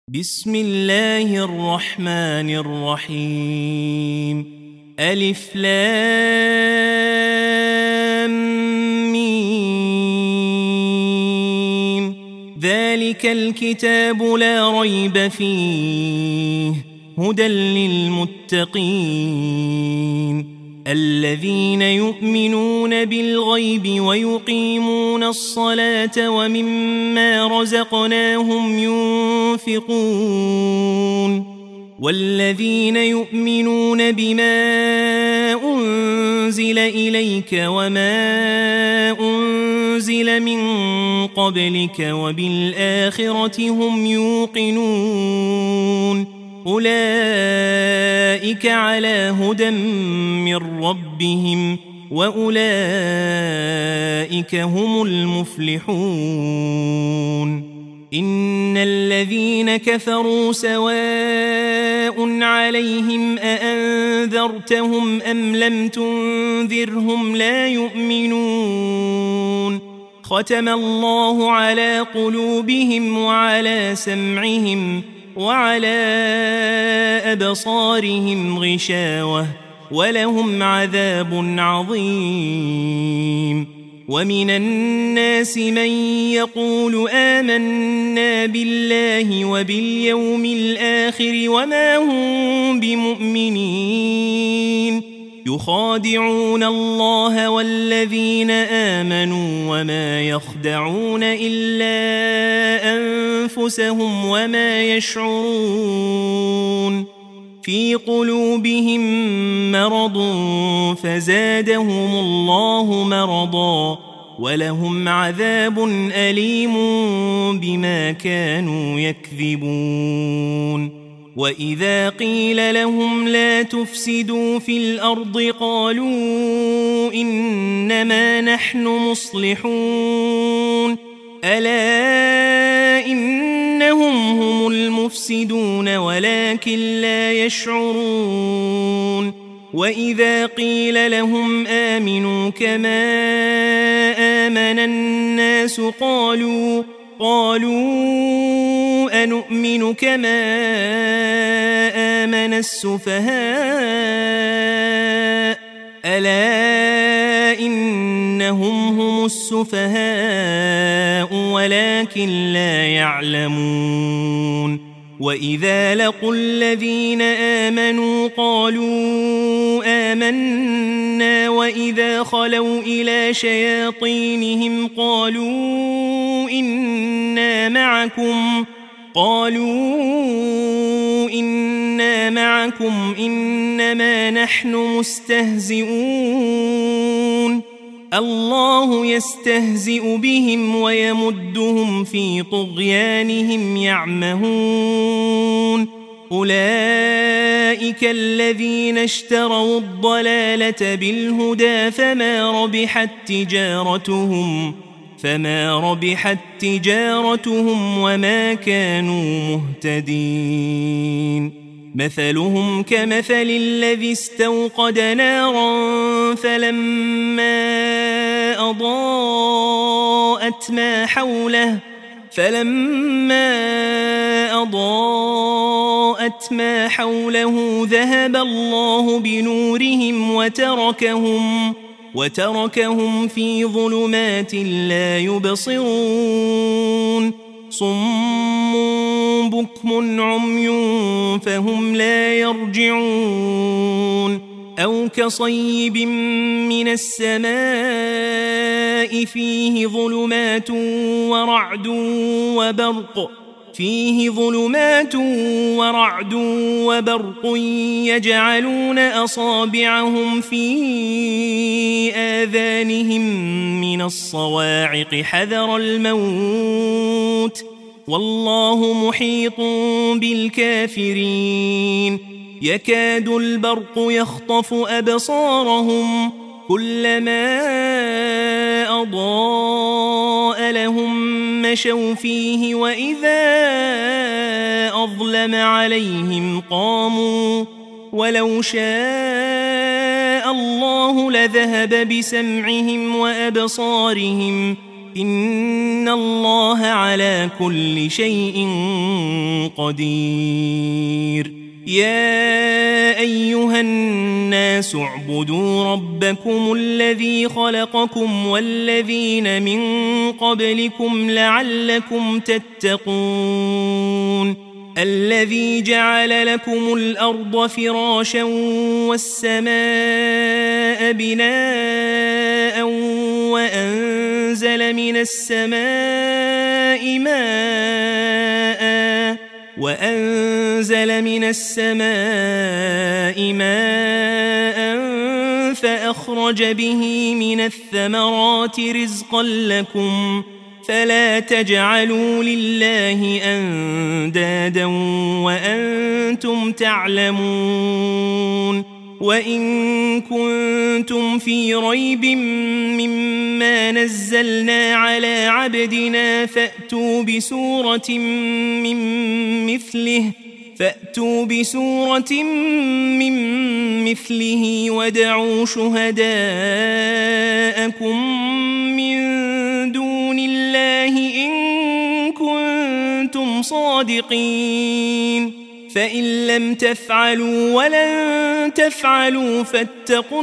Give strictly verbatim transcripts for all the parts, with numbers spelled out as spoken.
بسم الله الرحمن الرحيم ألف لام ميم ذلك الكتاب لا ريب فيه هدى للمتقين الذين يؤمنون بالغيب ويقيمون الصلاة ومما رزقناهم ينفقون والذين يؤمنون بما أنزل إليك وما أنزل من قبلك وبالآخرة هم يوقنون أولئك على هدى من ربهم وأولئك هم المفلحون إن الذين كفروا سواء عليهم أأنذرتهم أم لم تنذرهم لا يؤمنون ختم الله على قلوبهم وعلى سمعهم وعلى أبصارهم غشاوة ولهم عذاب عظيم ومن الناس من يقول آمنا بالله وباليوم الآخر وما هم بمؤمنين يخادعون الله والذين آمنوا وما يخدعون إلا أنفسهم وما يشعرون في قلوبهم مرض فزادهم الله مرضا ولهم عذاب أليم بما كانوا يكذبون وإذا قيل لهم لا تفسدوا في الأرض قالوا إنما نحن مصلحون ألا إنهم هم المفسدون ولكن لا يشعرون وإذا قيل لهم آمنوا كما آمن الناس قالوا قالوا أنؤمن كما آمن السفهاء ألا إنهم هم السفهاء ولكن لا يعلمون وإذا لقوا الذين آمنوا قالوا آمنا وإذا خلوا إلى شياطينهم قالوا إنا معكم قالوا إنا معكم إنما نحن مستهزئون الله يستهزئ بهم ويمدهم في طغيانهم يعمهون أولئك الذين اشتروا الضلالة بالهدى فما ربحت تجارتهم فما ربحت تجارتهم وما كانوا مهتدين مثلهم كمثل الذي استوقد نارا فلما أضاءت ما حوله فلما أضاءت ما حوله ذهب الله بنورهم وتركهم وتركهم في ظلمات لا يبصرون صم بكم عمي فهم لا يرجعون أو كصيب من السماء فيه ظلمات ورعد وبرق فيه ظلمات ورعد وبرق يجعلون أصابعهم في آذانهم من الصواعق حذر الموت والله محيط بالكافرين يكاد البرق يخطف أبصارهم كلما أضاء لهم مشوا فيه وإذا أظلم عليهم قاموا ولو شاء الله لذهب بسمعهم وأبصارهم إن الله على كل شيء قدير يا أيها الناس اعبدوا ربكم الذي خلقكم والذين من قبلكم لعلكم تتقون الذي جعل لكم الأرض فراشا والسماء بناء وأنزل من السماء ماء وأنزل من السماء ماء فأخرج به من الثمرات رزقا لكم فلا تجعلوا لله أندادا وأنتم تعلمون وإن كنتم في ريب مما نزلنا على عبدنا فأتوا بسورة من مثله فأتوا بسورة من مثله ودعوا شهداءكم من دون الله إن كنتم صادقين فإن لم تفعلوا ولن تفعلوا فاتقوا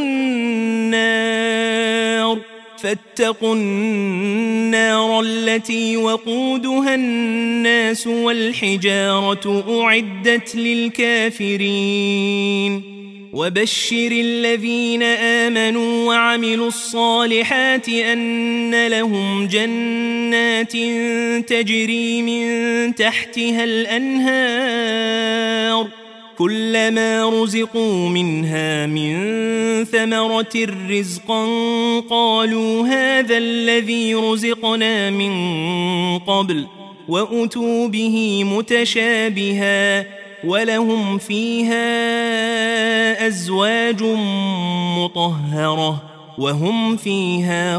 النار فاتقوا النار التي وقودها الناس والحجارة أعدت للكافرين وبشر الذين آمنوا وعملوا الصالحات أن لهم جنات تجري من تحتها الأنهار كلما رزقوا منها من ثمرة رزقا قالوا هذا الذي رزقنا من قبل وأتوا به متشابها ولهم فيها أزواج مطهرة وهم فيها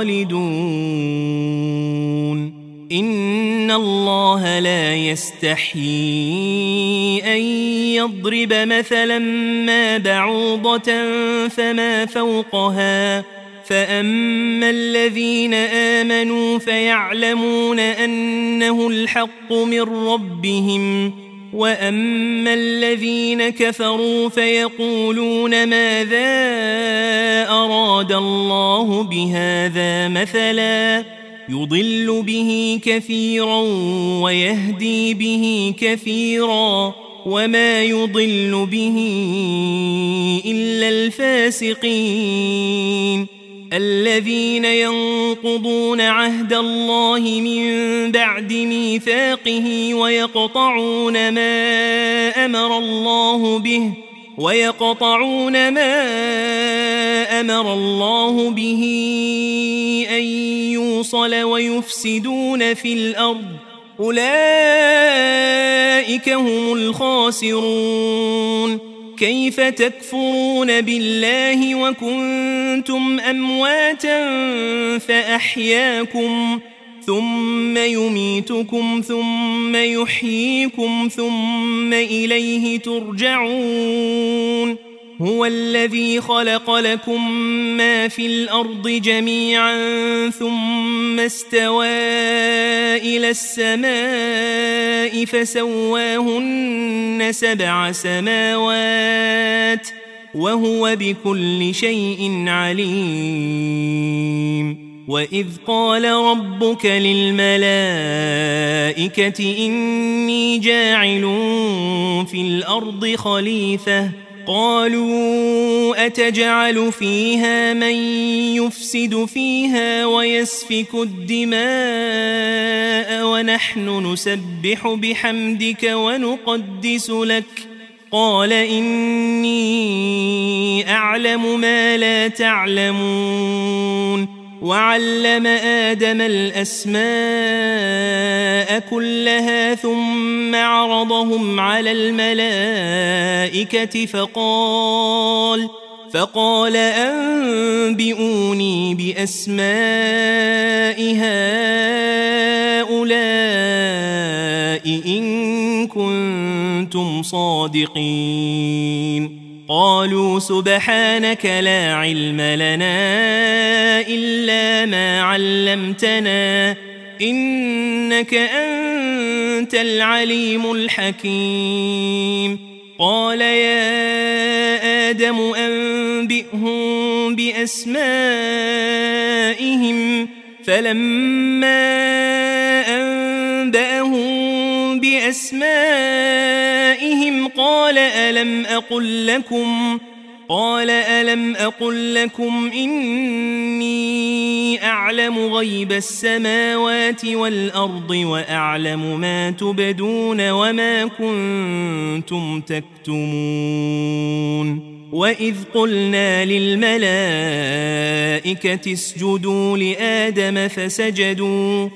خالدون إن الله لا يستحيي أن يضرب مثلا ما بعوضة فما فوقها فأما الذين آمنوا فيعلمون أنه الحق من ربهم وأما الذين كفروا فيقولون ماذا أراد الله بهذا مثلا يضل به كثيرا ويهدي به كثيرا وما يضل به إلا الفاسقين الذين ينقضون عهد الله من بعد ميثاقه ويقطعون ما أمر الله به ويقطعون ما أمر الله به أن يوصل ويفسدون في الأرض أولئك هم الخاسرون كيف تكفرون بالله وكنتم أمواتا فأحياكم ثم يميتكم ثم يحييكم ثم إليه ترجعون هو الذي خلق لكم ما في الأرض جميعا ثم استوى إلى السماء فسواهن سبع سماوات وهو بكل شيء عليم وإذ قال ربك للملائكة إني جاعل في الأرض خليفة قالوا أتجعل فيها من يفسد فيها ويسفك الدماء ونحن نسبح بحمدك ونقدس لك قال إني أعلم ما لا تعلمون وعلم آدم الأسماء كلها ثم عرضهم على الملائكة فقال فقال أنبئوني بأسماء هؤلاء إن كنتم صادقين قالوا سبحانك لا علم لنا إلا ما علمتنا إنك أنت العليم الحكيم قال يا آدم أنبئهم بأسمائهم فلما أنبأهم بأسمائهم قال ألم أقل لكم قال ألم أقل لكم إني أعلم غيب السماوات والأرض وأعلم ما تبدون وما كنتم تكتمون وإذ قلنا للملائكة اسجدوا لآدم فسجدوا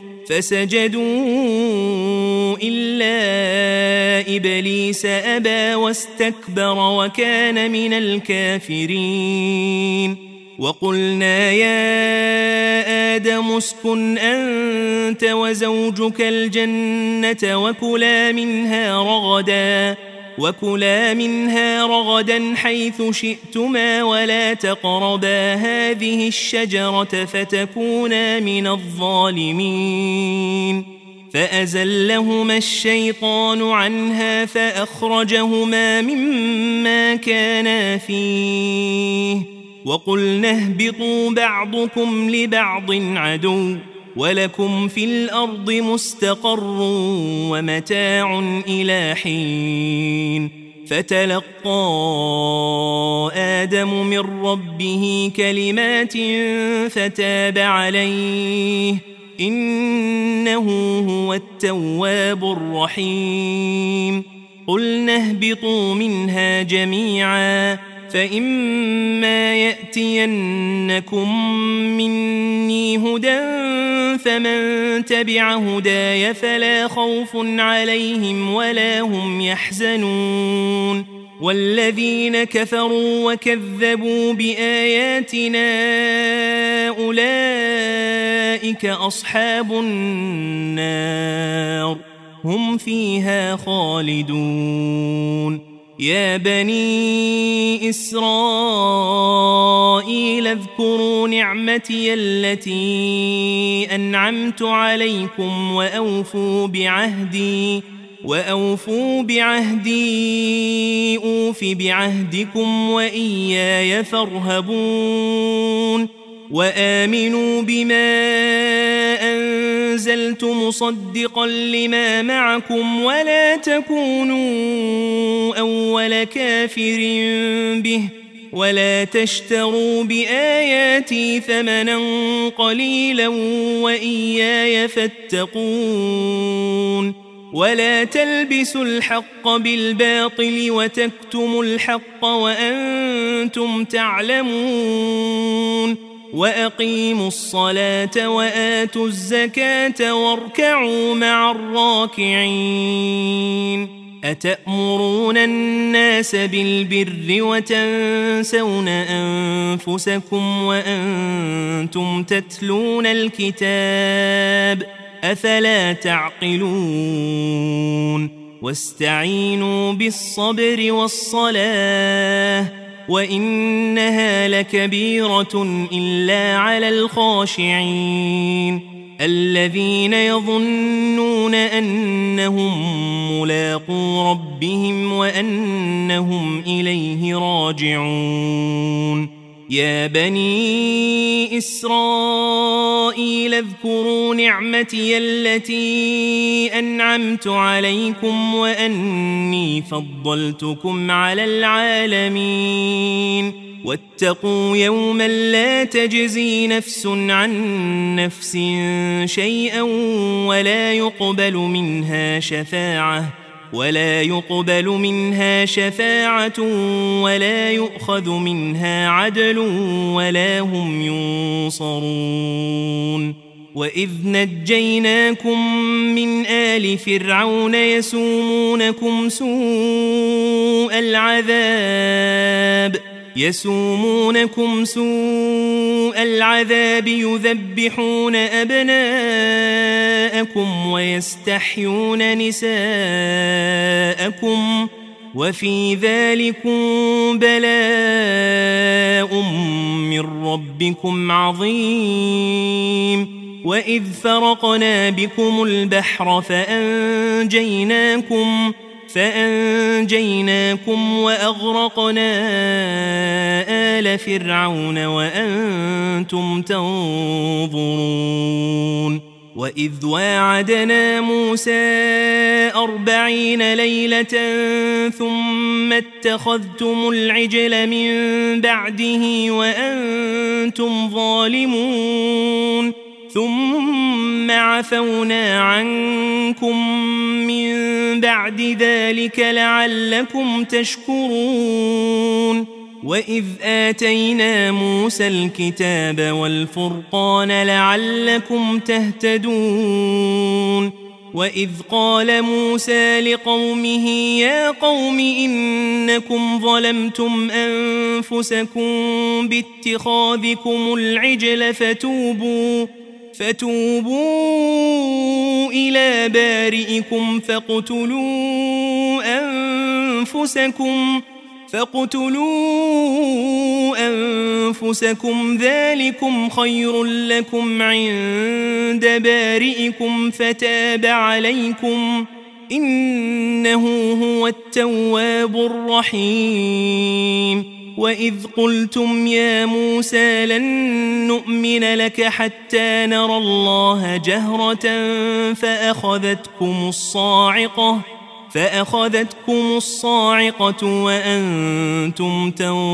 فسجدوا إلا إبليس أبى واستكبر وكان من الكافرين وقلنا يا آدم اسكن أنت وزوجك الجنة وكلا منها رغدا وكلا منها رغدا حيث شئتما ولا تقربا هذه الشجرة فتكونا من الظالمين فأزلهما الشيطان عنها فأخرجهما مما كانا فيه وقلنا اهبطوا بعضكم لبعض عدو ولكم في الأرض مستقر ومتاع إلى حين فتلقى آدم من ربه كلمات فتاب عليه إنه هو التواب الرحيم قلنا اهبطوا منها جميعا فإما يأتينكم مني هدى فمن تبع هداي فلا خوف عليهم ولا هم يحزنون والذين كفروا وكذبوا بآياتنا أولئك أصحاب النار هم فيها خالدون يا بني إسرائيل اذكروا نعمتي التي أنعمت عليكم وأوفوا بعهدي وأوفوا بعهدي أوف بعهدكم وإياي فارهبون وآمنوا بما أنزلت مصدقا لما معكم ولا تكونوا أول كافر به ولا تشتروا بآياتي ثمنا قليلا وإياي فاتقون ولا تلبسوا الحق بالباطل وتكتموا الحق وأنتم تعلمون وأقيموا الصلاة وآتوا الزكاة واركعوا مع الراكعين أتأمرون الناس بالبر وتنسون أنفسكم وأنتم تتلون الكتاب أفلا تعقلون واستعينوا بالصبر والصلاة وإنها لكبيرة إلا على الخاشعين الذين يظنون أنهم ملاقو ربهم وأنهم إليه راجعون يا بني إسرائيل اذكروا نعمتي التي أنعمت عليكم وأني فضلتكم على العالمين واتقوا يوما لا تجزي نفس عن نفس شيئا ولا يقبل منها شفاعة ولا يقبل منها شفاعة ولا يؤخذ منها عدل ولا هم ينصرون وإذ نجيناكم من آل فرعون يسومونكم سوء العذاب يسومونكم سوء العذاب يذبحون أبناءكم ويستحيون نساءكم وفي ذلكم بلاء من ربكم عظيم وإذ فرقنا بكم البحر فأنجيناكم فأنجيناكم وأغرقنا آل فرعون وأنتم تنظرون وإذ واعدنا موسى أربعين ليلة ثم اتخذتم العجل من بعده وأنتم ظالمون ثم عفونا عنكم من بعد ذلك لعلكم تشكرون وإذ آتينا موسى الكتاب والفرقان لعلكم تهتدون وإذ قال موسى لقومه يا قوم إنكم ظلمتم أنفسكم باتخاذكم العجل فتوبوا فتوبوا إلى بارئكم فاقتلوا أنفسكم فاقتلوا أنفسكم ذلكم خير لكم عند بارئكم فتاب عليكم إنه هو التواب الرحيم وإذ قلتم يا موسى لن نؤمن لك حتى نرى الله جهرة فأخذتكم الصاعقة فأخذتكم الصاعقة وأنتم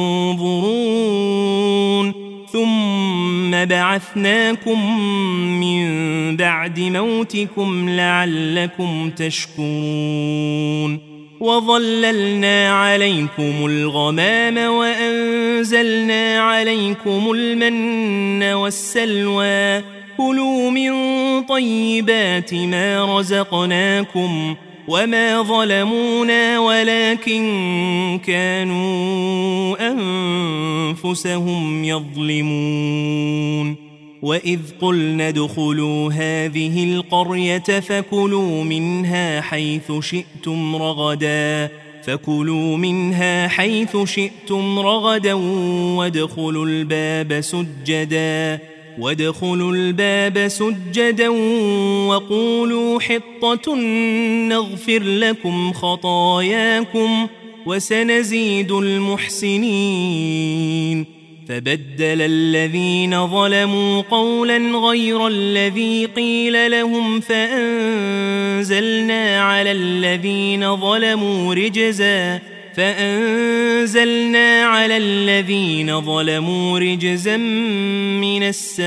تنظرون ثم بعثناكم من بعد موتكم لعلكم تشكرون وظللنا عليكم الغمام وأنزلنا عليكم المن والسلوى كلوا من طيبات ما رزقناكم وما ظلمونا ولكن كانوا أنفسهم يظلمون وإذ قلنا ادخلوا هذه القرية فكلوا منها حيث شئتم رغدا فكلوا منها حيث شئتم رغدا وادخلوا الباب سجدا وادخلوا الباب سجدا وقولوا حطة نغفر لكم خطاياكم وسنزيد المحسنين فبدل الذين ظلموا قولا غير الذي قيل لهم فأنزلنا على الذين ظلموا رجزا فأنزلنا على الذين ظلموا رجزا من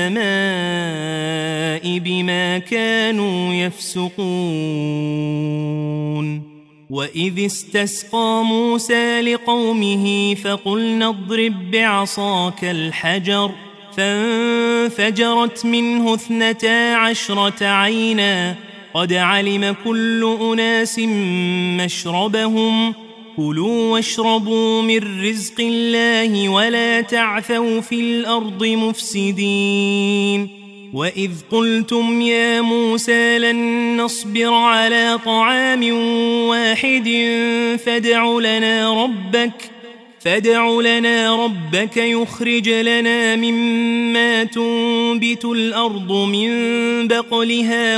السماء بما كانوا يفسقون وإذ استسقى موسى لقومه فقلنا اضرب بعصاك الحجر فانفجرت منه اثنتا عشرة عينا قد علم كل أناس مشربهم كلوا واشربوا من رزق الله ولا تعثوا في الأرض مفسدين وإذ قلتم يا موسى لن نصبر على طعام واحد فادع لنا ربك فادع لنا ربك يخرج لنا مما تنبت الأرض من بقلها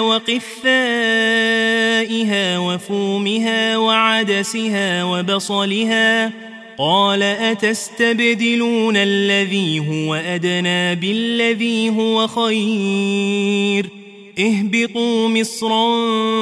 وقثائها وفومها وعدسها وبصلها قال أتستبدلون الذي هو أدنى بالذي هو خير اهبطوا مصرا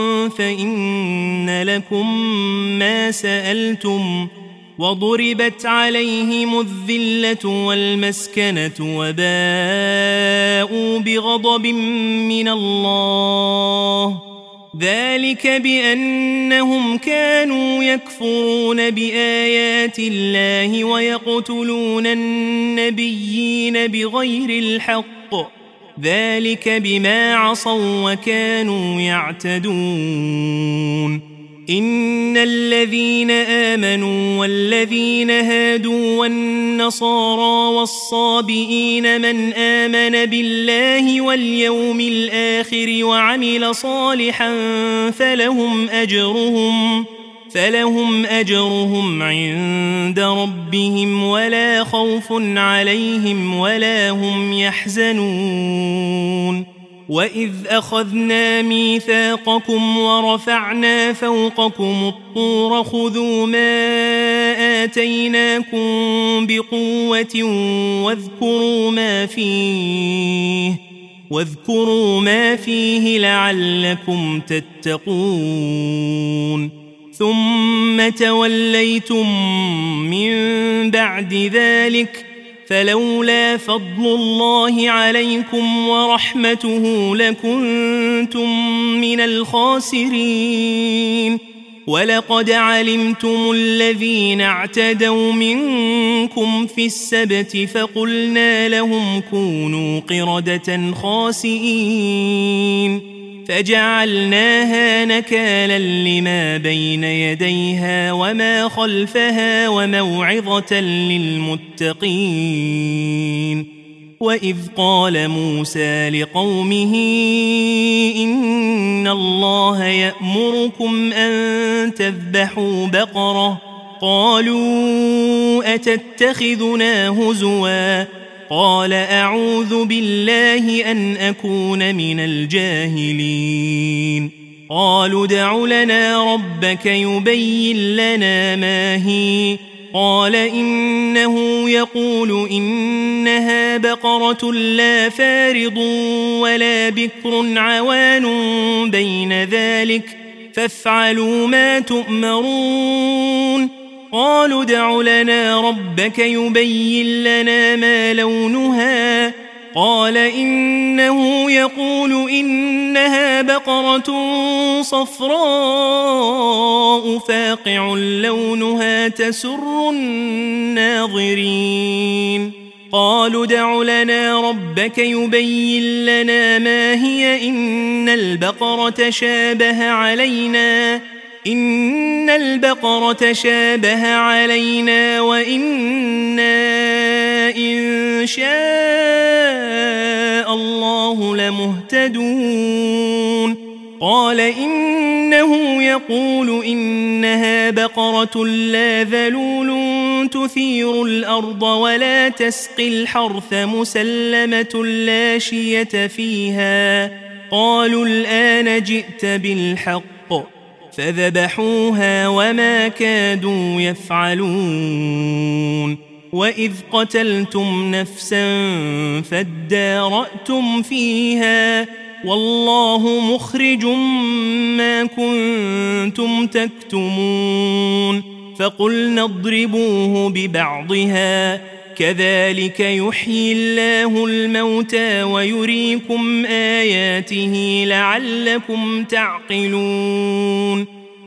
فإن لكم ما سألتم وضربت عليهم الذلة والمسكنة وباءوا بغضب من الله ذلك بأنهم كانوا يكفرون بآيات الله ويقتلون النبيين بغير الحق ذلك بما عصوا وكانوا يعتدون إن الذين آمنوا والذين هادوا والنصارى والصابئين من آمن بالله واليوم الآخر وعمل صالحا فلهم أجرهم فلهم أجرهم عند ربهم ولا خوف عليهم ولا هم يحزنون وإذ أخذنا ميثاقكم ورفعنا فوقكم الطور خذوا ما آتيناكم بقوة واذكروا ما فيه واذكروا ما فيه لعلكم تتقون ثم توليتم من بعد ذلك فلولا فضل الله عليكم ورحمته لكنتم من الخاسرين ولقد علمتم الذين اعتدوا منكم في السبت فقلنا لهم كونوا قردة خاسئين فجعلناها نكالا لما بين يديها وما خلفها وموعظة للمتقين وإذ قال موسى لقومه إن الله يأمركم أن تذبحوا بقرة قالوا أتتخذنا هزوا قال أعوذ بالله أن أكون من الجاهلين قالوا ادع لنا ربك يبين لنا ما هي قال إنه يقول إنها بقرة لا فارض ولا بكر عوان بين ذلك فافعلوا ما تؤمرون قالوا ادع لنا ربك يبين لنا ما لونها قال إنه يقول إنها بقرة صفراء فاقع لونها تسر الناظرين قالوا ادع لنا ربك يبين لنا ما هي إن البقرة شابه علينا إن البقرة شابه علينا وإنا إن شاء الله لمهتدون قال إنه يقول إنها بقرة لا ذلول تثير الأرض ولا تسقي الحرث مسلمة لا شية فيها قالوا الآن جئت بالحق فذبحوها وما كادوا يفعلون وإذ قتلتم نفسا فادارأتم فيها والله مخرج ما كنتم تكتمون فقلنا اضربوه ببعضها كذلك يحيي الله الموتى ويريكم آياته لعلكم تعقلون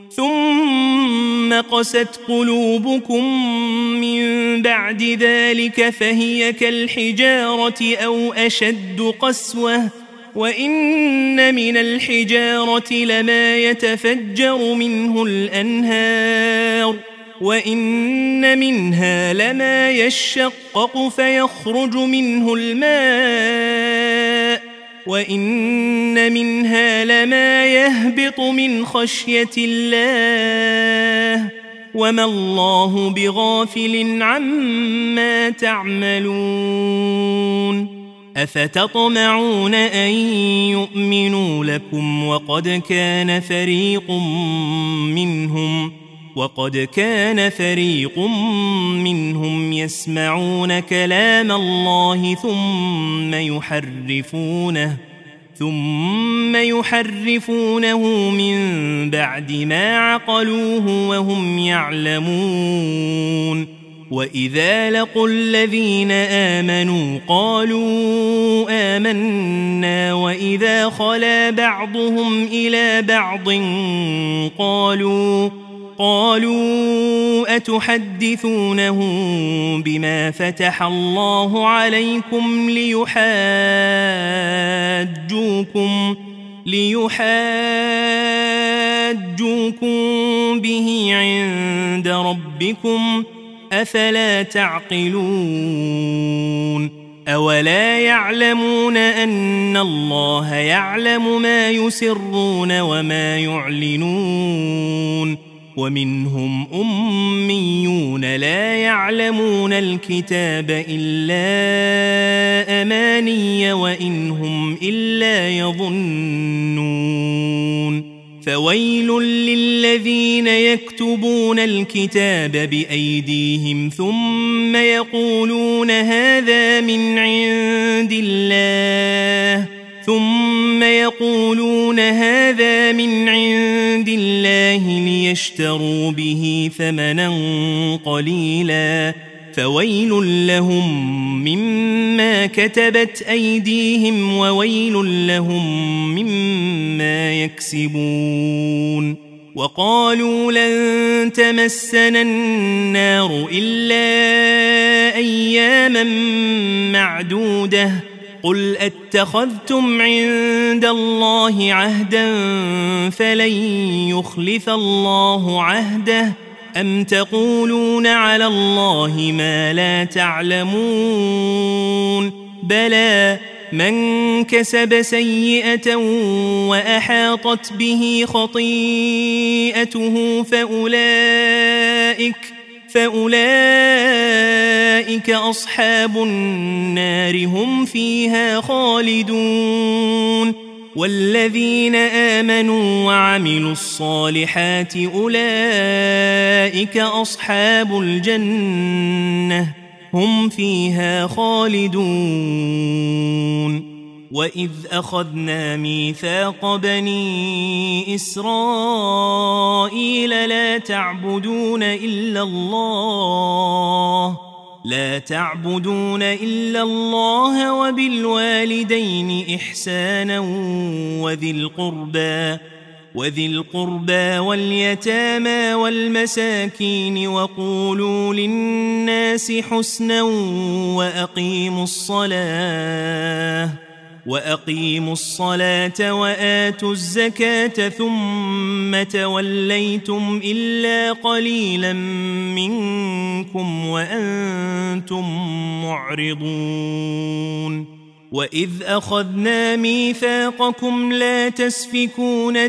ثم قست قلوبكم من بعد ذلك فهي كالحجارة أو أشد قسوة وإن من الحجارة لما يتفجر منه الأنهار وإن منها لما يشقق فيخرج منه الماء وإن منها لما يهبط من خشية الله وما الله بغافل عما تعملون أفتطمعون أن يؤمنوا لكم وقد كان فريق منهم وقد كان فريق منهم يسمعون كلام الله ثم يحرفونه ثم يحرفونه من بعد ما عقلوه وهم يعلمون وإذا لقوا الذين آمنوا قالوا آمنا وإذا خلا بعضهم إلى بعض قالوا قالوا أتحدثونهم بما فتح الله عليكم ليحاجوكم ليحاجوكم به عند ربكم أفلا تعقلون أولا يعلمون أن الله يعلم ما يسرون وما يعلنون ومنهم أميون لا يعلمون الكتاب إلا أماني وإن هم إلا يظنون فويل للذين يكتبون الكتاب بأيديهم ثم يقولون هذا من عند الله ثم يقولون هذا من عند الله ليشتروا به ثمنا قليلا فويل لهم مما كتبت أيديهم وويل لهم مما يكسبون وقالوا لن تمسنا النار إلا أياما معدودة قل أتخذتم عند الله عهدا فلن يخلف الله عهده أم تقولون على الله ما لا تعلمون بلى من كسب سيئة وأحاطت به خطيئته فأولئك فأولئك أصحاب النار هم فيها خالدون والذين آمنوا وعملوا الصالحات أولئك أصحاب الجنة هم فيها خالدون وإذ أخذنا ميثاق بني إسرائيل لا تعبدون إلا الله لا تعبدون إلا الله وبالوالدين إحسانا وذي القربى وذي القربى واليتامى والمساكين وقولوا للناس حسنا وأقيموا الصلاة وأقيموا الصلاة وآتوا الزكاة ثم توليتم إلا قليلا منكم وأنتم معرضون وإذ أخذنا ميثاقكم لا تسفكون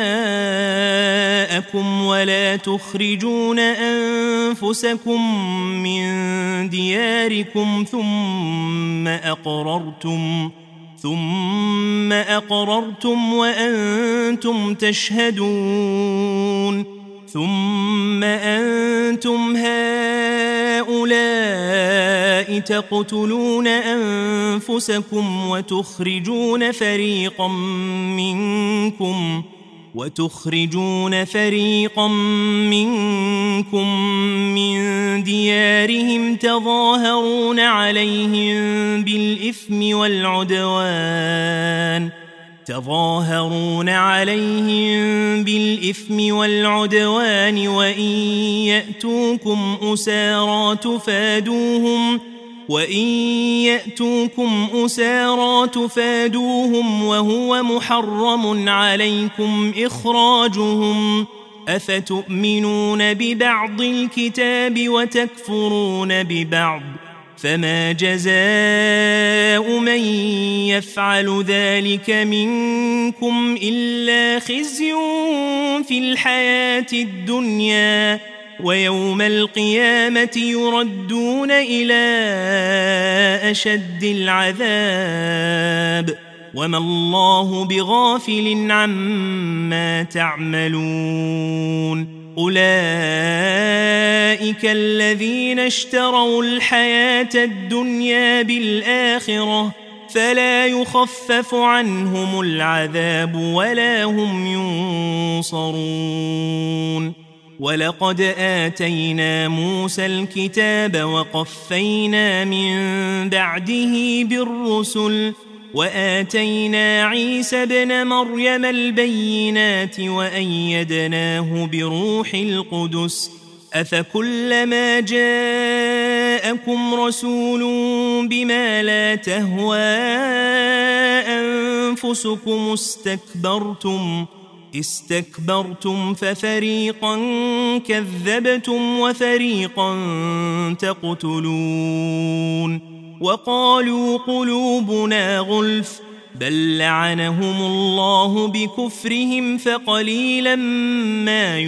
دماءكم ولا تخرجون أنفسكم من دياركم ثم أقررتم ثم أقررتم وأنتم تشهدون ثم أنتم هؤلاء تقتلون أنفسكم وتخرجون فريقا منكم وتخرجون فريقا منكم من ديارهم تظاهرون عليهم بالإثم والعدوان تظاهرون عليهم بالإثم والعدوان وإن يأتوكم أسارى تفادوهم وإن يأتوكم أسارى تفادوهم وهو محرم عليكم إخراجهم أفتؤمنون ببعض الكتاب وتكفرون ببعض فما جزاء من يفعل ذلك منكم إلا خزي في الحياة الدنيا ويوم القيامة يردون إلى أشد العذاب وما الله بغافل عما تعملون أولئك الذين اشتروا الحياة الدنيا بالآخرة فلا يخفف عنهم العذاب ولا هم ينصرون ولقد آتينا موسى الكتاب وقفينا من بعده بالرسل وآتينا عيسى ابن مريم البينات وأيدناه بروح القدس أفكلما جاءكم رسول بما لا تهوى أنفسكم استكبرتم استكبرتم ففريقا كذبتم وفريقا تقتلون وقالوا قلوبنا غلف بل لعنهم الله بكفرهم فقليلا ما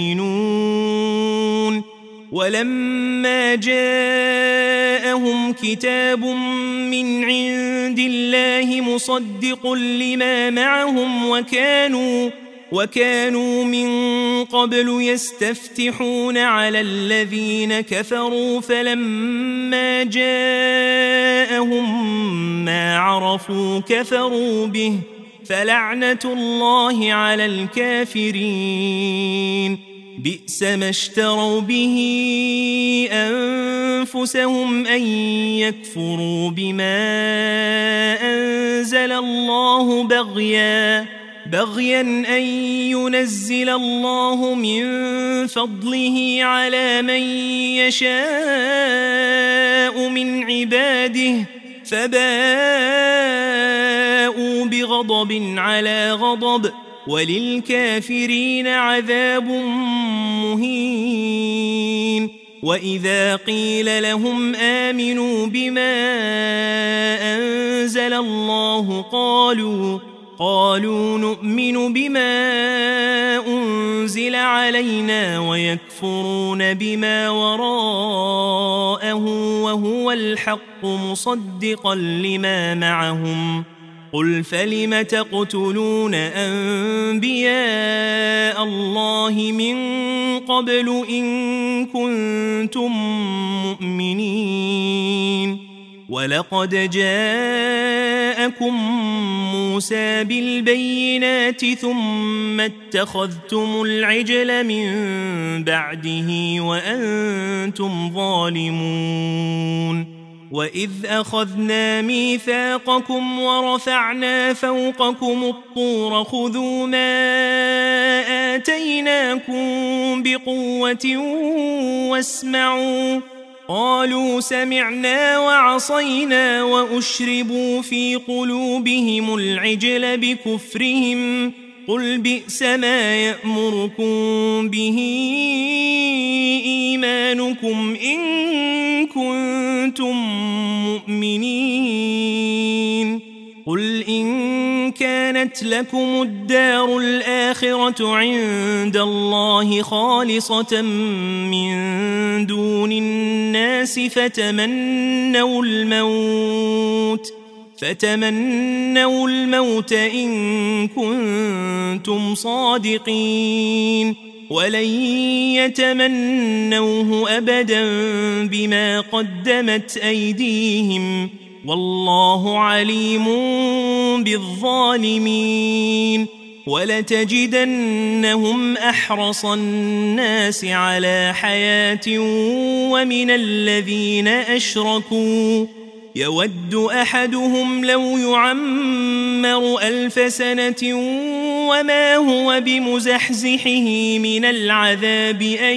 يؤمنون ولما جاءهم كتاب من عند الله مصدق لما معهم وكانوا وكانوا من قبل يستفتحون على الذين كفروا فلما جاءهم ما عرفوا كفروا به فلعنة الله على الكافرين بئس ما اشتروا به أنفسهم أن يكفروا بما أنزل الله بغيا بغيا أن ينزل الله من فضله على من يشاء من عباده فباءوا بغضب على غضب وللكافرين عذاب مهين وإذا قيل لهم آمنوا بما أنزل الله قالوا قالوا نؤمن بما أنزل علينا ويكفرون بما وراءه وهو الحق مصدقا لما معهم قل فلم تقتلون أنبياء الله من قبل إن كنتم مؤمنين ولقد جاءكم موسى بالبينات ثم اتخذتم العجل من بعده وأنتم ظالمون وإذ أخذنا ميثاقكم ورفعنا فوقكم الطور خذوا ما آتيناكم بقوة واسمعوا قالوا سمعنا وعصينا وأشربوا في قلوبهم العجل بكفرهم قل بئس ما يأمركم به إيمانكم إن كنتم مؤمنين قل إن كانت لكم الدار الآخرة عند الله خالصة من دون الناس فتمنوا الموت فتمنوا الموت إن كنتم صادقين ولن يتمنوه أبدا بما قدمت أيديهم والله عليم بالظالمين ولتجدنهم أحرص الناس على حياة ومن الذين أشركوا يود أحدهم لو يعمر ألف سنة وما هو بمزحزحه من العذاب أن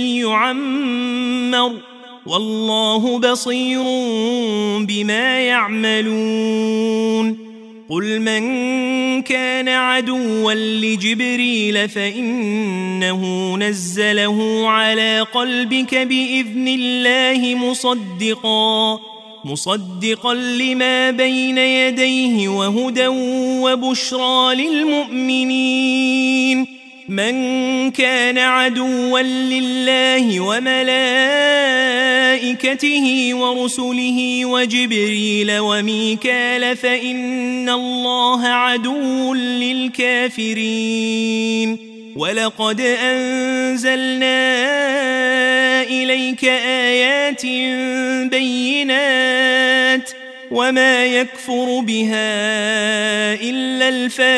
يعمر والله بصير بما يعملون قل من كان عدوا لجبريل فإنه نزله على قلبك بإذن الله مصدقا مصدقا لما بين يديه وهدى وبشرى للمؤمنين من كان عدوا لله وملائكته ورسله وجبريل وميكال فإن الله عدو للكافرين ولقد أنزلنا إليك آيات بينات وما يكفر بها إلا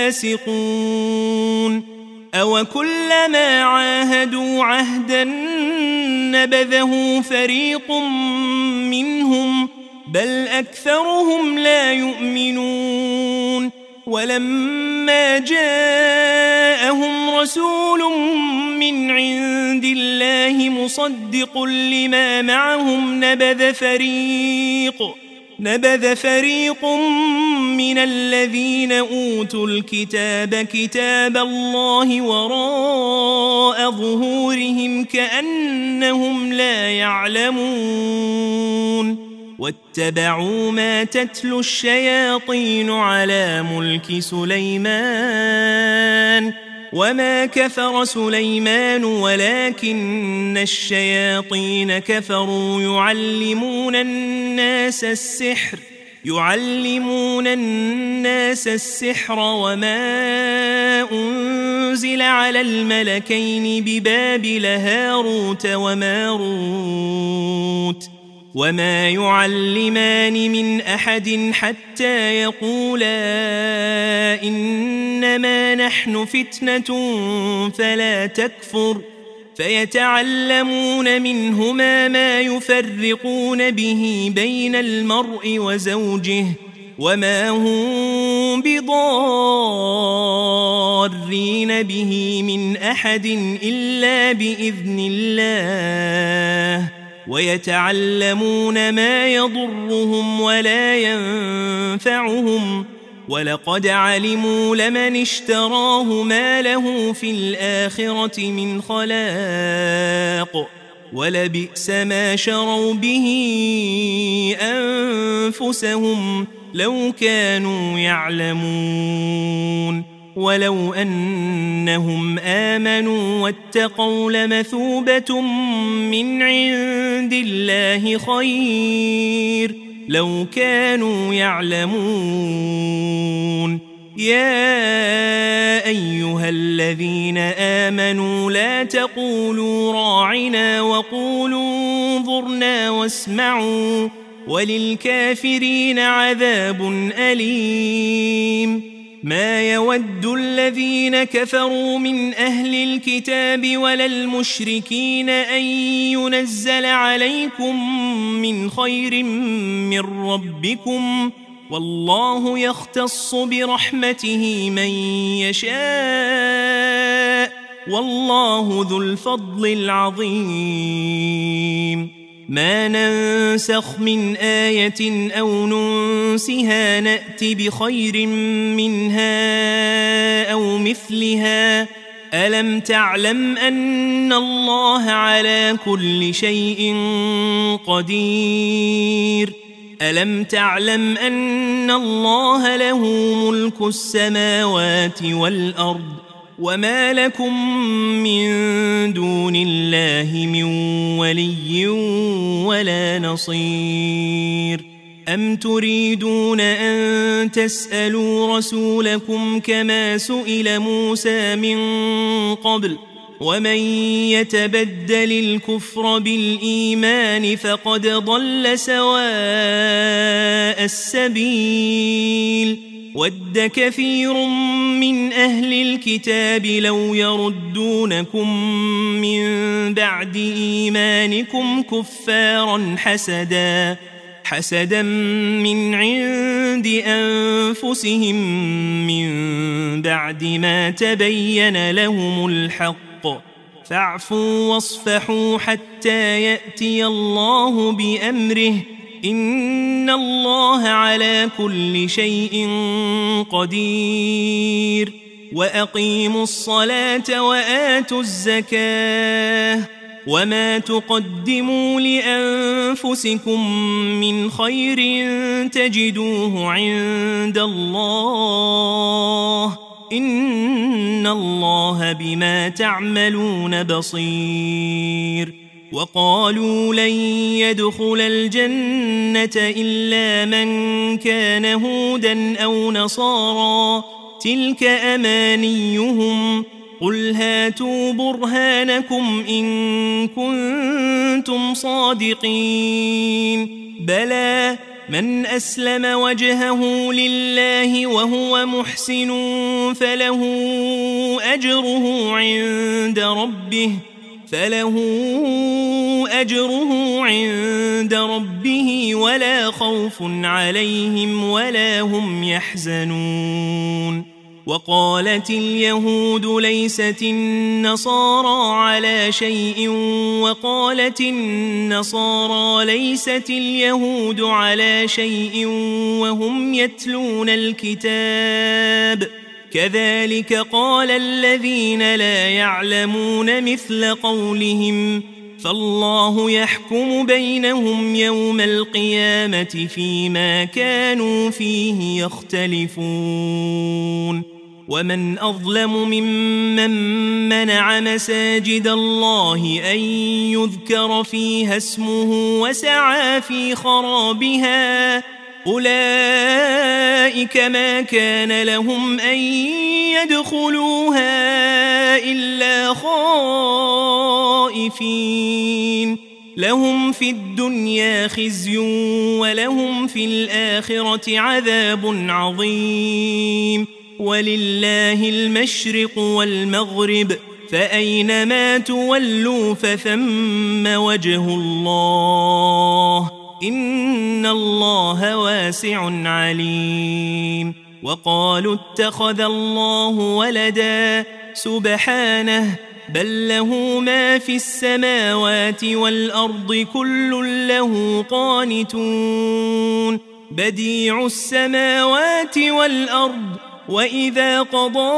الفاسقون أو كلما عاهدوا عهدا نبذه فريق منهم بل أكثرهم لا يؤمنون ولما جاءهم رسول من عند الله مصدق لما معهم نبذ فريق نبذ فريق من الذين أوتوا الكتاب كتاب الله وراء ظهورهم كأنهم لا يعلمون واتبعوا ما تتلو الشياطين على ملك سليمان وما كفر سليمان ولكن الشياطين كفروا يعلمون الناس السحر يعلمون الناس السحر وما أنزل على الملكين ببابل هاروت وماروت وما يعلمان من أحد حتى يقولا إنما نحن فتنة فلا تكفر فيتعلمون منهما ما يفرقون به بين المرء وزوجه وما هم بضارين به من أحد إلا بإذن الله ويتعلمون ما يضرهم ولا ينفعهم ولقد علموا لمن اشتراه ما له في الآخرة من خلاق ولبئس ما شروا به أنفسهم لو كانوا يعلمون ولو أنهم آمنوا واتقوا لمثوبة من عند الله خير لو كانوا يعلمون يا أيها الذين آمنوا لا تقولوا راعنا وقولوا انظرنا واسمعوا وللكافرين عذاب أليم ما يود الذين كفروا من أهل الكتاب ولا المشركين أن ينزل عليكم من خير من ربكم والله يختص برحمته من يشاء والله ذو الفضل العظيم ما ننسخ من آية أو ننسها نأت بخير منها أو مثلها ألم تعلم أن الله على كل شيء قدير ألم تعلم أن الله له ملك السماوات والأرض وما لكم من دون الله من ولي ولا نصير أم تريدون أن تسألوا رسولكم كما سئل موسى من قبل ومن يتبدل الكفر بالإيمان فقد ضل سواء السبيل ود كثير من أهل الكتاب لو يردونكم من بعد إيمانكم كفارا حسدا حسدا من عند أنفسهم من بعد ما تبين لهم الحق فاعفوا واصفحوا حتى يأتي الله بأمره إن الله على كل شيء قدير وأقيموا الصلاة وآتوا الزكاة وما تقدموا لأنفسكم من خير تجدوه عند الله إن الله بما تعملون بصير وقالوا لن يدخل الجنة إلا من كان هودا أو نصارى تلك أمانيهم قل هاتوا برهانكم إن كنتم صادقين بلى من أسلم وجهه لله وهو محسن فله أجره عند ربه فله أجره عند ربه ولا خوف عليهم ولا هم يحزنون وقالت اليهود ليست النصارى على شيء وقالت النصارى ليست اليهود على شيء وهم يتلون الكتاب كذلك قال الذين لا يعلمون مثل قولهم فالله يحكم بينهم يوم القيامة فيما كانوا فيه يختلفون ومن أظلم ممن منع مساجد الله أن يذكر فيها اسمه وسعى في خرابها أولئك ما كان لهم أن يدخلوها إلا خائفين لهم في الدنيا خزي ولهم في الآخرة عذاب عظيم ولله المشرق والمغرب فأينما تولوا فثم وجه الله إن الله واسع عليم وقالوا اتخذ الله ولدا سبحانه بل له ما في السماوات والأرض كل له قانتون بديع السماوات والأرض وإذا قضى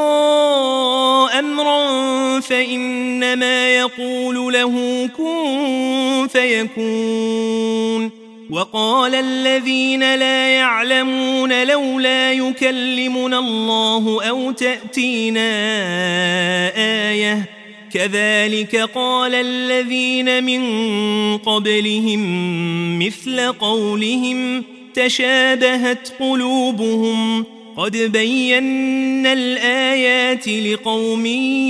أمرا فإنما يقول له كن فيكون وقال الذين لا يعلمون لولا يكلمنا الله أو تأتينا آية كذلك قال الذين من قبلهم مثل قولهم تشابهت قلوبهم قد بينا الآيات لقوم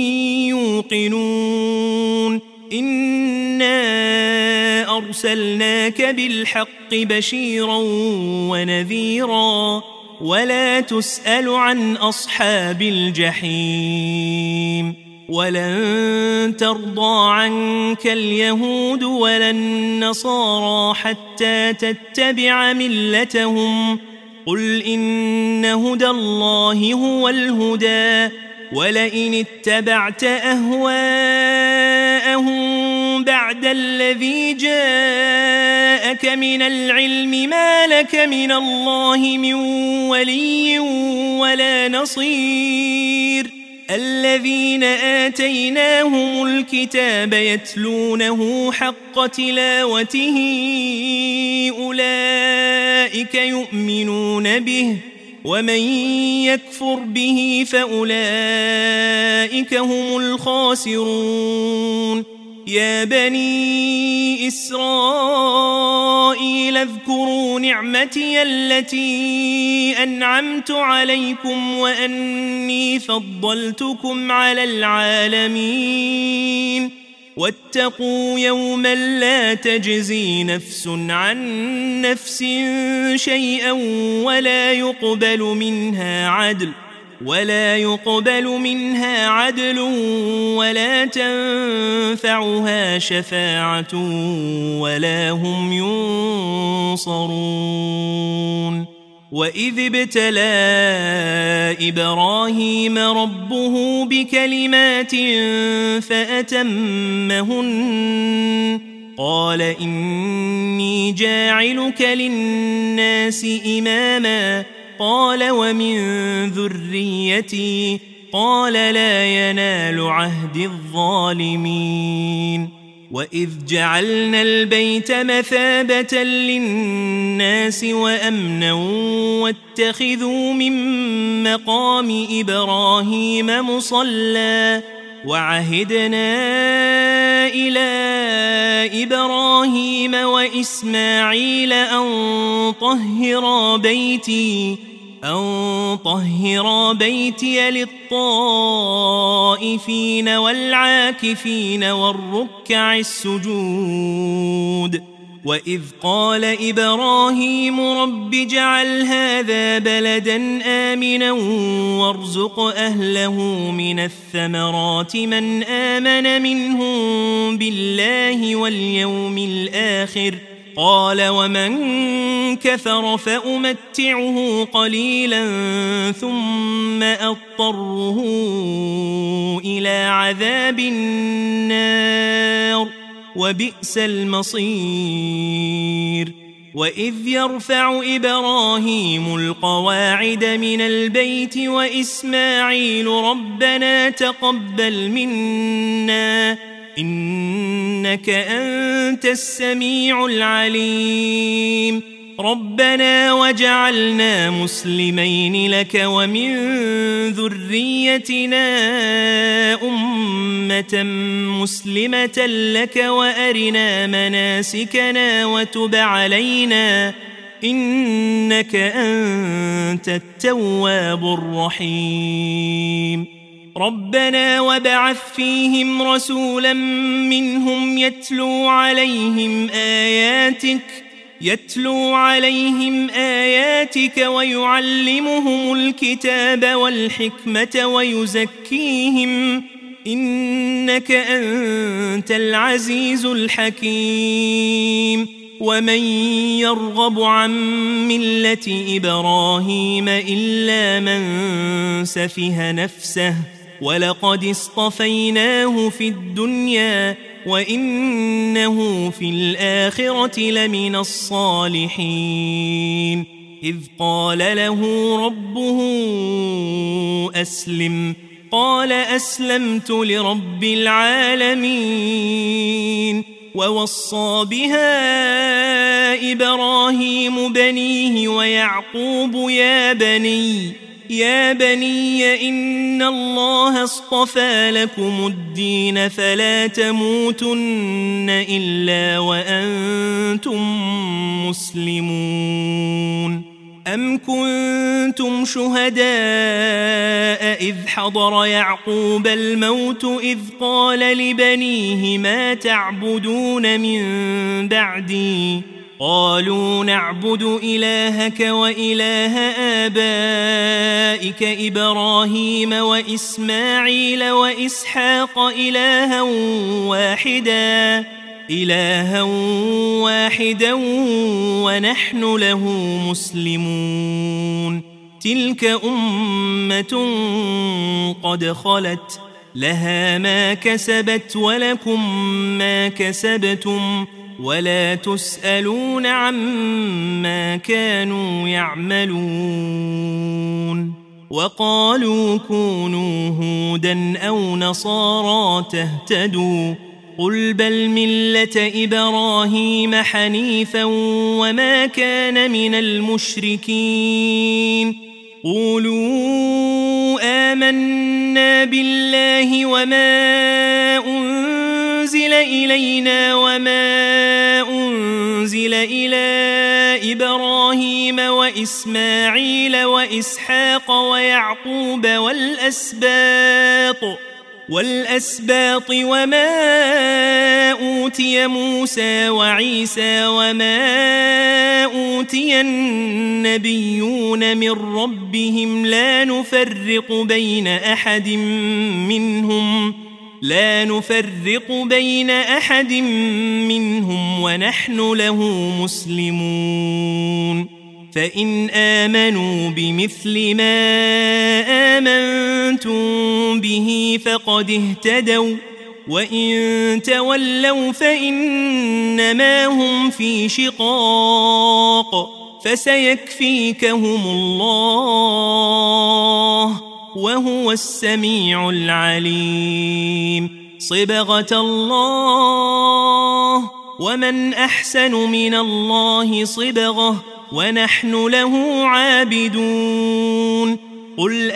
يوقنون إنا أرسلناك بالحق بشيرا ونذيرا ولا تسأل عن أصحاب الجحيم ولن ترضى عنك اليهود ولا النصارى حتى تتبع ملتهم قل إن هدى الله هو الهدى ولئن اتبعت أهواءهم بعد الذي جاءك من العلم ما لك من الله من ولي ولا نصير الذين آتيناهم الكتاب يتلونه حق تلاوته أولئك يؤمنون به ومن يكفر به فأولئك هم الخاسرون يا بني إسرائيل اذكروا نعمتي التي أنعمت عليكم وأني فضلتكم على العالمين واتقوا يوما لا تجزي نفس عن نفس شيئا ولا يقبل منها عدل ولا يقبل منها عدل ولا تنفعها شفاعة ولا هم ينصرون وإذ ابتلى إبراهيم ربه بكلمات فأتمهن قال إني جاعلك للناس إماما قال ومن ذريتي قال لا ينال عهد الظالمين وإذ جعلنا البيت مثابة للناس وأمنا واتخذوا من مقام إبراهيم مصلى وعهدنا إلى إبراهيم وإسماعيل أن طهرا بيتي أن طهرا بيتي للطائفين والعاكفين والركع السجود وإذ قال إبراهيم رب اجعل هذا بلدا آمنا وارزق أهله من الثمرات من آمن منهم بالله واليوم الآخر قال ومن كفر فأمتعه قليلا ثم أضطره إلى عذاب النار وبئس المصير وإذ يرفع إبراهيم القواعد من البيت وإسماعيل ربنا تقبل منا إنك أنت السميع العليم ربنا وجعلنا مسلمين لك ومن ذريتنا أمة مسلمة لك وأرنا مناسكنا وتب علينا إنك أنت التواب الرحيم ربنا وابعث فيهم رسولا منهم يتلو عليهم آياتك يتلو عليهم آياتك ويعلمهم الكتاب والحكمة ويزكيهم إنك أنت العزيز الحكيم ومن يرغب عن ملة إبراهيم إلا من سفه نفسه ولقد اصطفيناه في الدنيا وإنه في الآخرة لمن الصالحين إذ قال له ربه أسلم قال أسلمت لرب العالمين ووصى بها إبراهيم بنيه ويعقوب يا بني يا بني إن الله اصطفى لكم الدين فلا تموتن إلا وأنتم مسلمون أم كنتم شهداء إذ حضر يعقوب الموت إذ قال لبنيه ما تعبدون من بعدي قالوا نعبد إلهك وإله آبائك إبراهيم وإسماعيل وإسحاق إلها واحدا إلها واحدا ونحن له مسلمون تلك أمة قد خلت لها ما كسبت ولكم ما كسبتم ولا تسألون عما كانوا يعملون وقالوا كونوا هودا أو نصارى تهتدوا قل بل ملة إبراهيم حنيفا وما كان من المشركين قولوا آمنا بالله وما أنزل إلينا وما أنزل إلى إبراهيم وإسماعيل وإسحاق ويعقوب والأسباط والأسباط وما أوتي موسى وعيسى وما أوتي النبيون من ربهم لا نفرق بين أحد منهم لا نفرق بين أحد منهم ونحن له مسلمون فإن آمنوا بمثل ما آمنتم به فقد اهتدوا وإن تولوا فإنما هم في شقاق فسيكفيكهم الله وهو السميع العليم صبغة الله ومن أحسن من الله صبغة ونحن له عابدون قل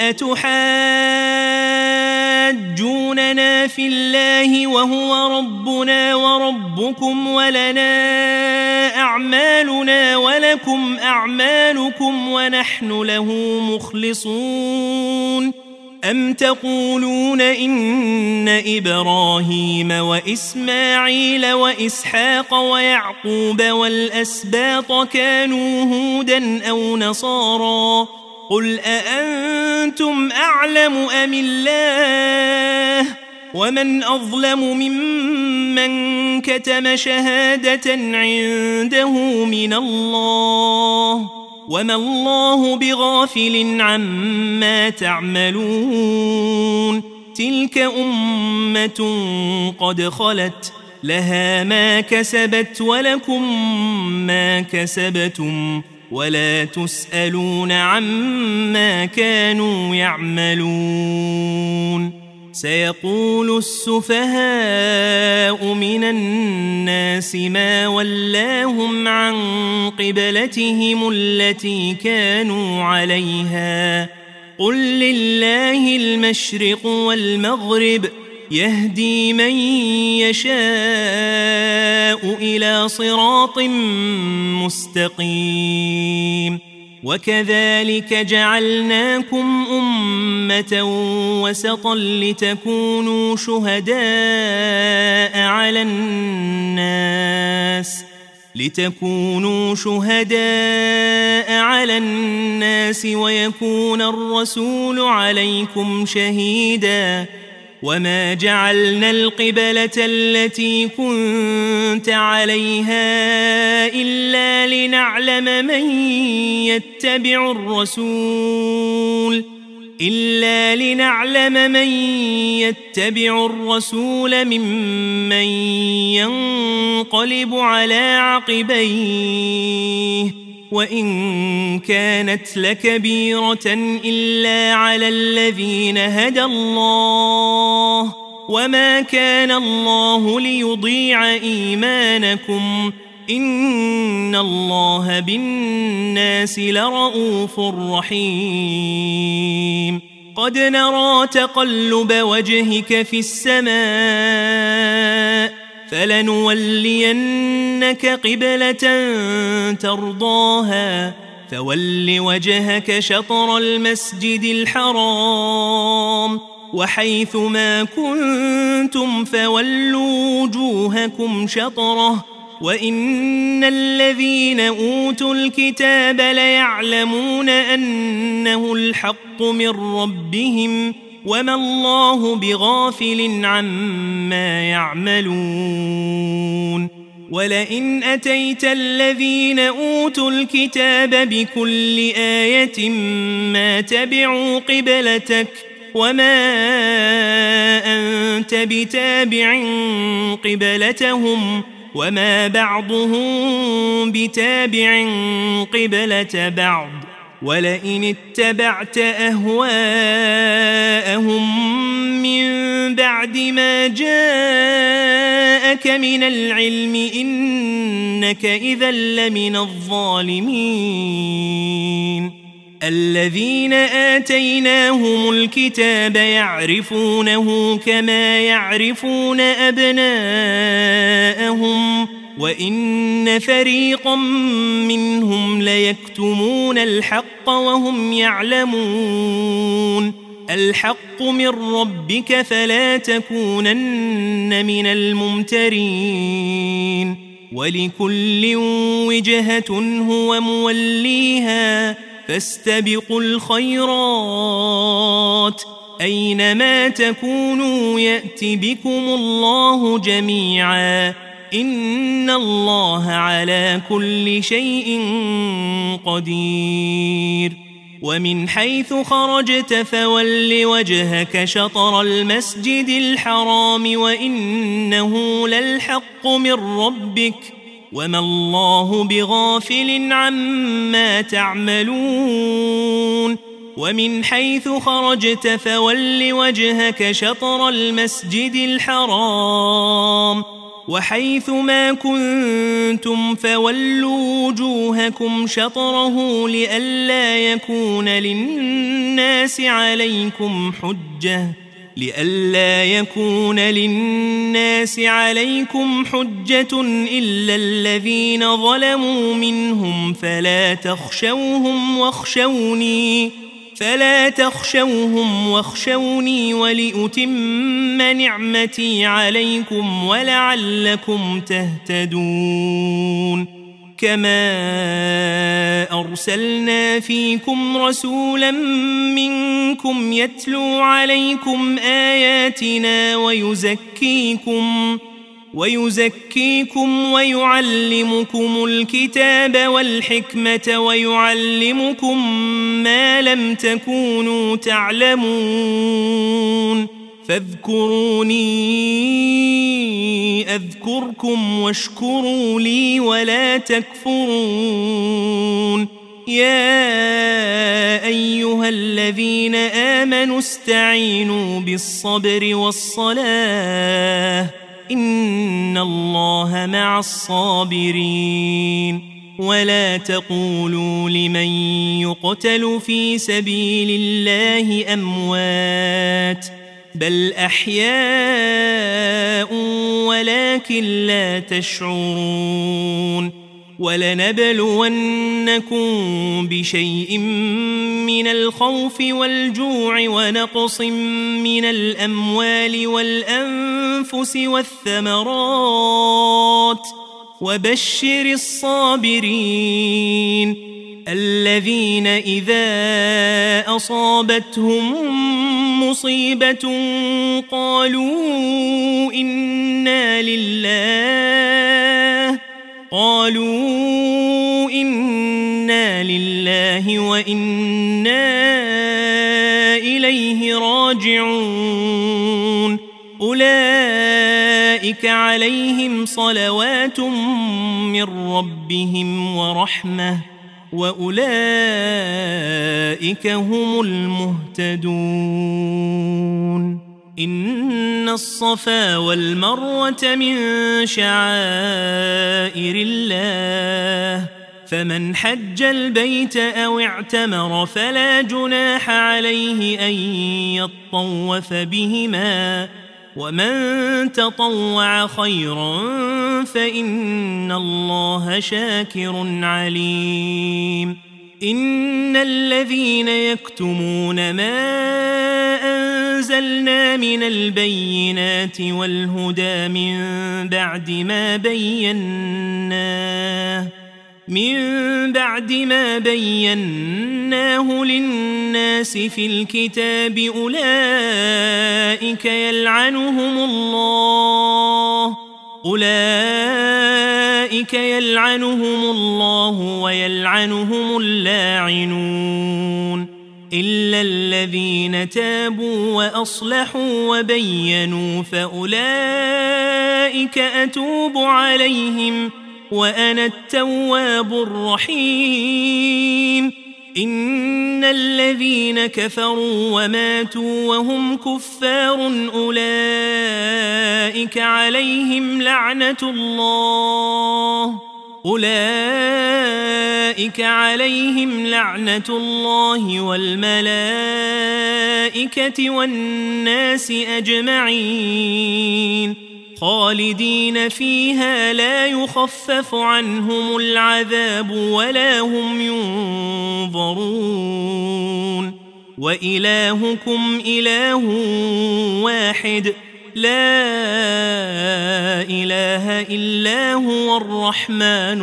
أتحاجوننا في الله وهو ربنا وربكم ولنا أعمالنا ولكم أعمالكم ونحن له مخلصون أم تقولون إن إبراهيم وإسماعيل وإسحاق ويعقوب والأسباط كانوا هودا أو نصارى قل أأنتم أعلم أم الله ومن أظلم ممن كتم شهادة عنده من الله وما الله بغافل عما تعملون تلك أمة قد خلت لها ما كسبت ولكم ما كسبتم ولا تسألون عما كانوا يعملون سيقول السفهاء من الناس ما ولاهم عن قبلتهم التي كانوا عليها قل لله المشرق والمغرب يهدي من يشاء إلى صراط مستقيم وكذلك جعلناكم أمة وسطا لتكونوا شهداء على الناس لتكونوا شهداء على الناس ويكون الرسول عليكم شهيدا وما جعلنا القبلة التي كنت عليها إلا لنعلم من يتبع الرسول إلا لنعلم من يتبع الرسول ممن ينقلب على عقبيه وإن كانت لكبيرة إلا على الذين هدى الله وما كان الله ليضيع إيمانكم إن الله بالناس لرؤوف رحيم قد نرى تقلب وجهك في السماء فلنولينك قبلة ترضاها فول وجهك شطر المسجد الحرام وحيث ما كنتم فولوا وجوهكم شطره وإن الذين أوتوا الكتاب ليعلمون أنه الحق من ربهم وما الله بغافل عما يعملون ولئن أتيت الذين أوتوا الكتاب بكل آية ما تبعوا قبلتك وما أنت بتابع قبلتهم وما بعضهم بتابع قبلة بعض ولئن اتبعت أهواءهم من بعد ما جاءك من العلم إنك إذا لمن الظالمين الذين آتيناهم الكتاب يعرفونه كما يعرفون أبناءهم وإن فريقا منهم ليكتمون الحق وهم يعلمون الحق من ربك فلا تكونن من الممترين ولكل وجهة هو موليها فاستبقوا الخيرات أينما تكونوا يأت بكم الله جميعا إن الله على كل شيء قدير ومن حيث خرجت فول وجهك شطر المسجد الحرام وإنه للحق من ربك وما الله بغافل عما تعملون ومن حيث خرجت فول وجهك شطر المسجد الحرام وحيث ما كنتم فولوا وجوهكم شطره لئلا يكون للناس عليكم حجة لئلا يكون للناس عليكم حجة إلا الذين ظلموا منهم فلا تخشوهم واخشوني فلا تخشوهم واخشوني ولأتم نعمتي عليكم ولعلكم تهتدون كما أرسلنا فيكم رسولا منكم يتلو عليكم آياتنا ويزكيكم ويزكيكم ويعلمكم الكتاب والحكمة ويعلمكم ما لم تكونوا تعلمون فاذكروني أذكركم واشكروا لي ولا تكفرون يا أيها الذين آمنوا استعينوا بالصبر والصلاة إن الله مع الصابرين ولا تقولوا لمن يقتل في سبيل الله أموات بل أحياء ولكن لا تشعرون ولنبلونكم بشيء من الخوف والجوع ونقص من الأموال والأنفس والثمرات وبشر الصابرين الذين إذا أصابتهم مصيبة قالوا إنا لله قالوا إنا لله وإنا إليه راجعون أولئك عليهم صلوات من ربهم ورحمة وأولئك هم المهتدون إن الصفا والمروة من شعائر الله فمن حج البيت أو اعتمر فلا جناح عليه أن يطوف بهما ومن تطوع خيرا فإن الله شاكر عليم إن الذين يكتمون ما أنزلنا من البينات والهدى من بعد ما بيناه من بعد ما بيناه للناس في الكتاب أولئك يلعنهم الله أولئك يلعنهم الله ويلعنهم اللاعنون إلا الذين تابوا وأصلحوا وبينوا فأولئك أتوب عليهم وأنا التواب الرحيم إن الذين كفروا وماتوا وهم كفار أولئك عليهم لعنة الله أولئك عليهم لعنة الله والملائكة والناس أجمعين خالدين فيها لا يخفف عنهم العذاب ولا هم ينظرون وإلهكم إله واحد لا إله إلا هو الرحمن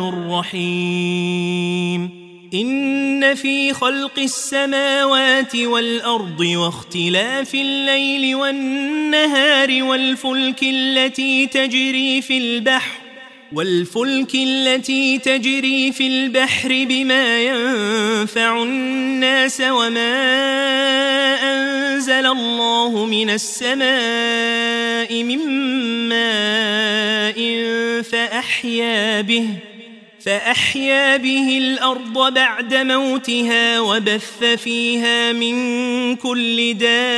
الرحيم إن في خلق السماوات والأرض واختلاف الليل والنهار والفلك التي تجري في البحر والفلك التي تجري في البحر بما ينفع الناس وما أنزل الله من السماء من ماء فأحيا به فأحيا به الأرض بعد موتها وبث فيها من كل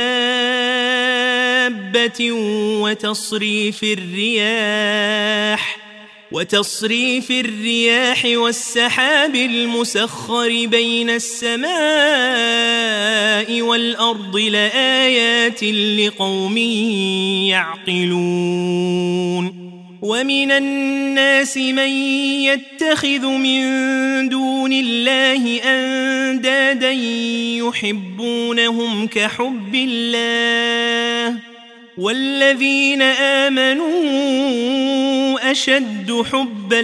دابة وتصريف الرياح وتصريف الرياح والسحاب المسخر بين السماء والأرض لآيات لقوم يعقلون ومن الناس من يتخذ من دون الله أندادا يحبونهم كحب الله والذين آمنوا أشد حبا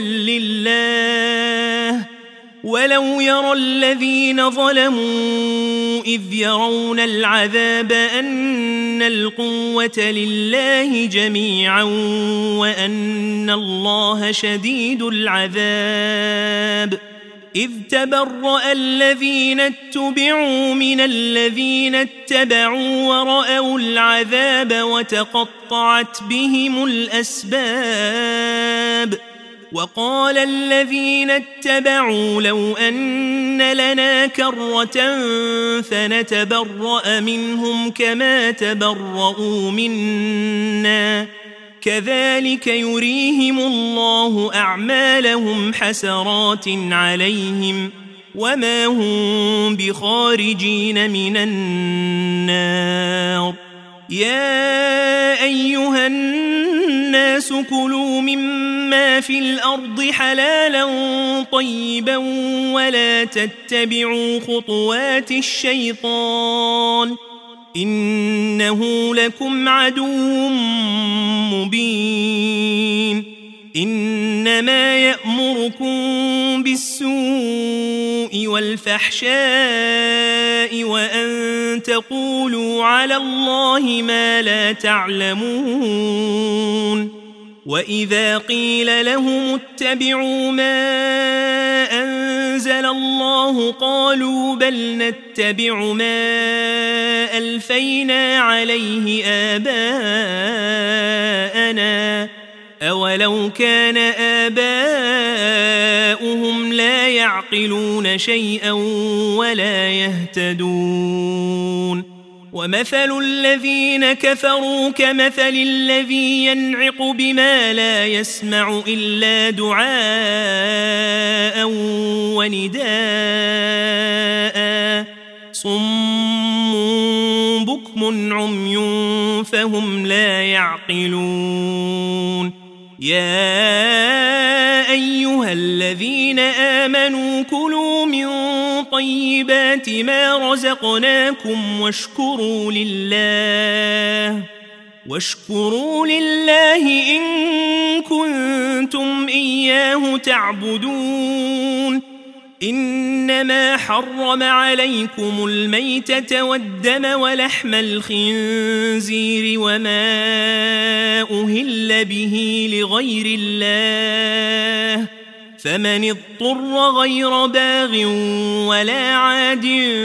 لله ولو يرى الذين ظلموا إذ يرون العذاب أن القوة لله جميعا وأن الله شديد العذاب إذ تبرأ الذين اتبعوا من الذين اتبعوا ورأوا العذاب وتقطعت بهم الأسباب وقال الذين اتبعوا لو أن لنا كرة فنتبرأ منهم كما تبرؤوا منا كذلك يريهم الله أعمالهم حسرات عليهم وما هم بخارجين من النار. يا أيها الناس كلوا مما في الأرض حلالا طيبا ولا تتبعوا خطوات الشيطان إنه لكم عدو مبين. إنما يأمركم بالسوء والفحشاء وأن تقولوا على الله ما لا تعلمون. وإذا قيل لهم اتبعوا ما أنزل الله قالوا بل نتبع ما ألفينا عليه آباءنا أولو كان آباؤهم لا يعقلون شيئا ولا يهتدون. ومثل الذين كفروا كمثل الذي ينعق بما لا يسمع إلا دعاء ونداء صم بكم عمي فهم لا يعقلون. يا أيها الذين آمنوا كلوا من طيبات ما رزقناكم واشكروا لله واشكروا لله إن كنتم إياه تعبدون. إنما حرم عليكم الميتة والدم ولحم الخنزير وما أهل به لغير الله فمن اضطر غير باغ ولا عاد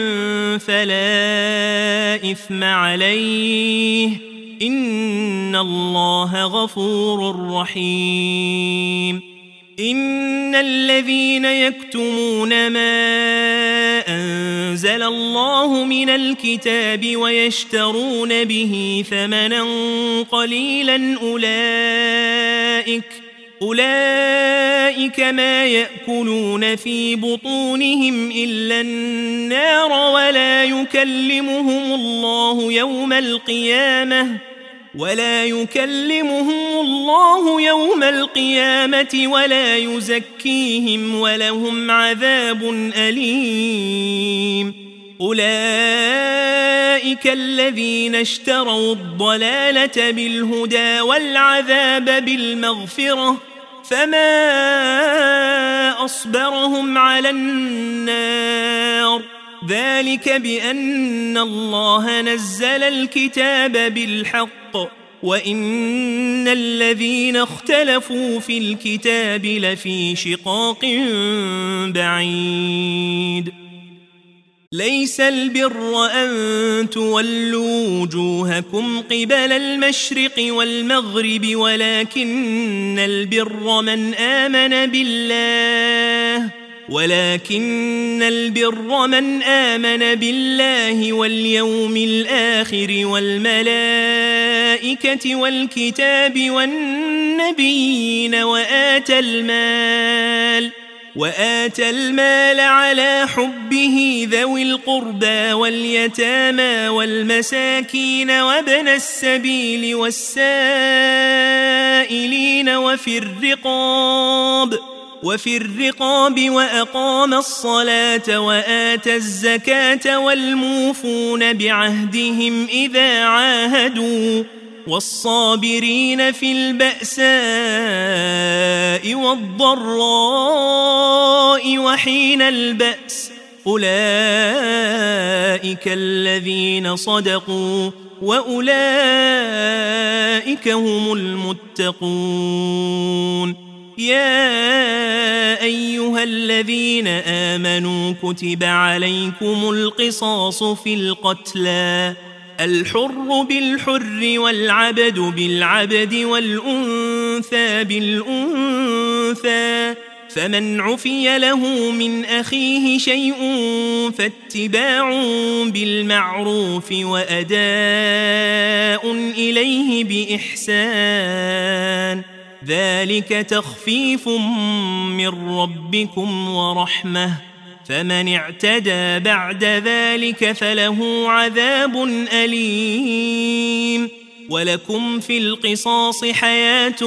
فلا إثم عليه إن الله غفور رحيم. إن الذين يكتمون ما أنزل الله من الكتاب ويشترون به ثمنا قليلا أولئك أولئك ما يأكلون في بطونهم إلا النار ولا يكلمهم الله يوم القيامة ولا يكلمهم الله يوم القيامة ولا يزكيهم ولهم عذاب أليم. أولئك الذين اشتروا الضلالة بالهدى والعذاب بالمغفرة فما أصبرهم على النار ذلك بأن الله نزل الكتاب بالحق وإن الذين اختلفوا في الكتاب لفي شقاق بعيد. ليس البر أن تولوا وجوهكم قبل المشرق والمغرب ولكن البر من آمن بالله ولكن البر من آمن بالله واليوم الآخر والملائكة والكتاب والنبيين وآتى المال وآتى المال على حبه ذوي القربى واليتامى والمساكين وابن السبيل والسائلين وفي الرقاب وفي الرقاب وأقام الصلاة وآتى الزكاة والموفون بعهدهم إذا عاهدوا والصابرين في البأساء والضراء وحين البأس أولئك الذين صدقوا وأولئك هم المتقون. يا أيها الذين آمنوا كتب عليكم القصاص في القتلى الحر بالحر والعبد بالعبد والأنثى بالأنثى، فمن عفي له من أخيه شيء فاتباع بالمعروف وأداء إليه بإحسان، ذلك تخفيف من ربكم ورحمة، فمن اعتدى بعد ذلك فله عذاب أليم. ولكم في القصاص حياة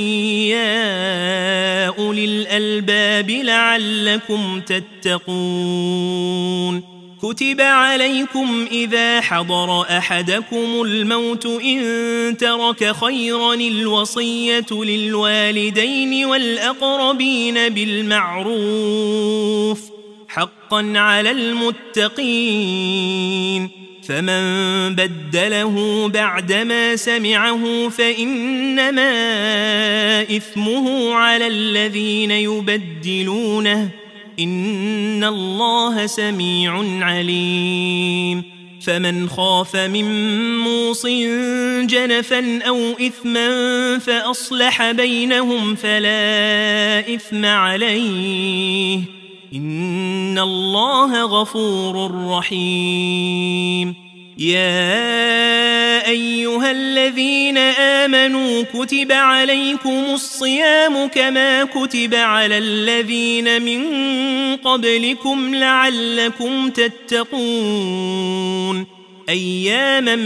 يا أولي الألباب لعلكم تتقون. كتب عليكم إذا حضر أحدكم الموت إن ترك خيرا الوصية للوالدين والأقربين بالمعروف حقا على المتقين، فمن بدله بعدما سمعه فإنما إثمه على الذين يبدلونه، إن الله سميع عليم. فمن خاف من موص جنفا أو إثما فأصلح بينهم فلا إثم عليه، إن الله غفور رحيم. يا أيها الذين آمنوا كتب عليكم الصيام كما كتب على الذين من قبلكم لعلكم تتقون، أياما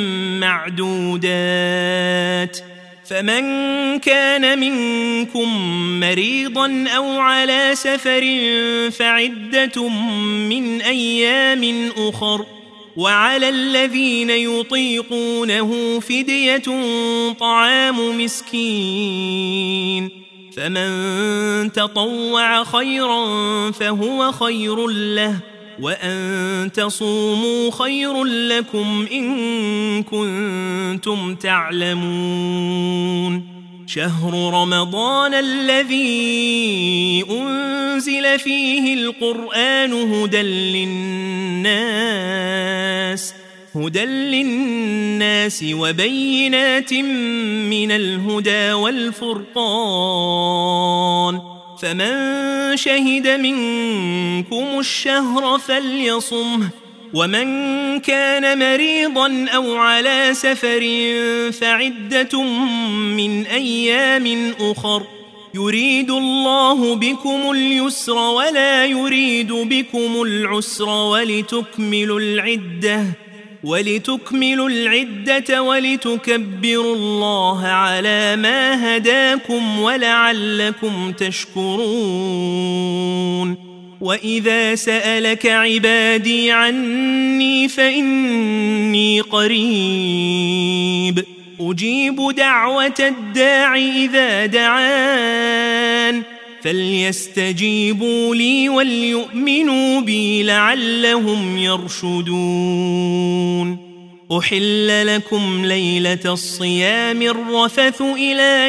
معدودات، فمن كان منكم مريضا أو على سفر فعدة من أيام أخر، وعلى الذين يطيقونه فدية طعام مسكين، فمن تطوع خيرا فهو خير له، وأن تصوموا خير لكم إن كنتم تعلمون. شهر رمضان الذي أنزل فيه القرآن هدى للناس هدى للناس وبينات من الهدى والفرقان، فمن شهد منكم الشهر فليصمه، ومن كان مريضا أو على سفر فعدة من أيام أخر، يريد الله بكم اليسر ولا يريد بكم العسر ولتكملوا العدة ولتكملوا العدة ولتكبروا الله على ما هداكم ولعلكم تشكرون. وإذا سألك عبادي عني فإني قريب أجيب دعوة الداع إذا دعان، فليستجيبوا لي وليؤمنوا بي لعلهم يرشدون. أحل لكم ليلة الصيام الرفث إلى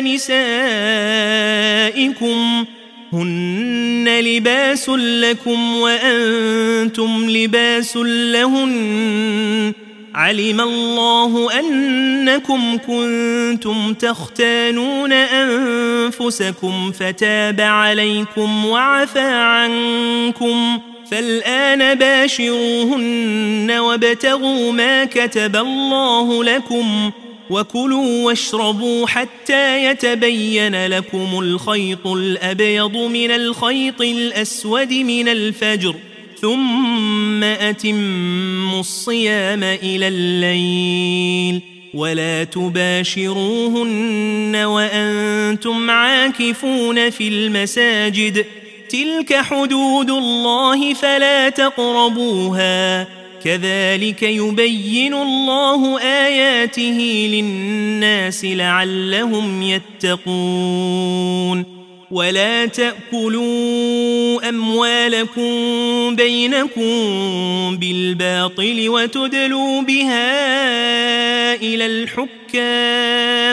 نسائكم هن لباس لكم وأنتم لباس لهن، علم الله أنكم كنتم تختانون أنفسكم فتاب عليكم وعفى عنكم، فالآن باشروهن وابتغوا ما كتب الله لكم، وكلوا واشربوا حتى يتبين لكم الخيط الأبيض من الخيط الأسود من الفجر، ثم أتموا الصيام إلى الليل، ولا تباشروهن وأنتم عاكفون في المساجد، تلك حدود الله فلا تقربوها، كذلك يبين الله آياته للناس لعلهم يتقون. ولا تأكلوا أموالكم بينكم بالباطل وتدلوا بها إلى الحكام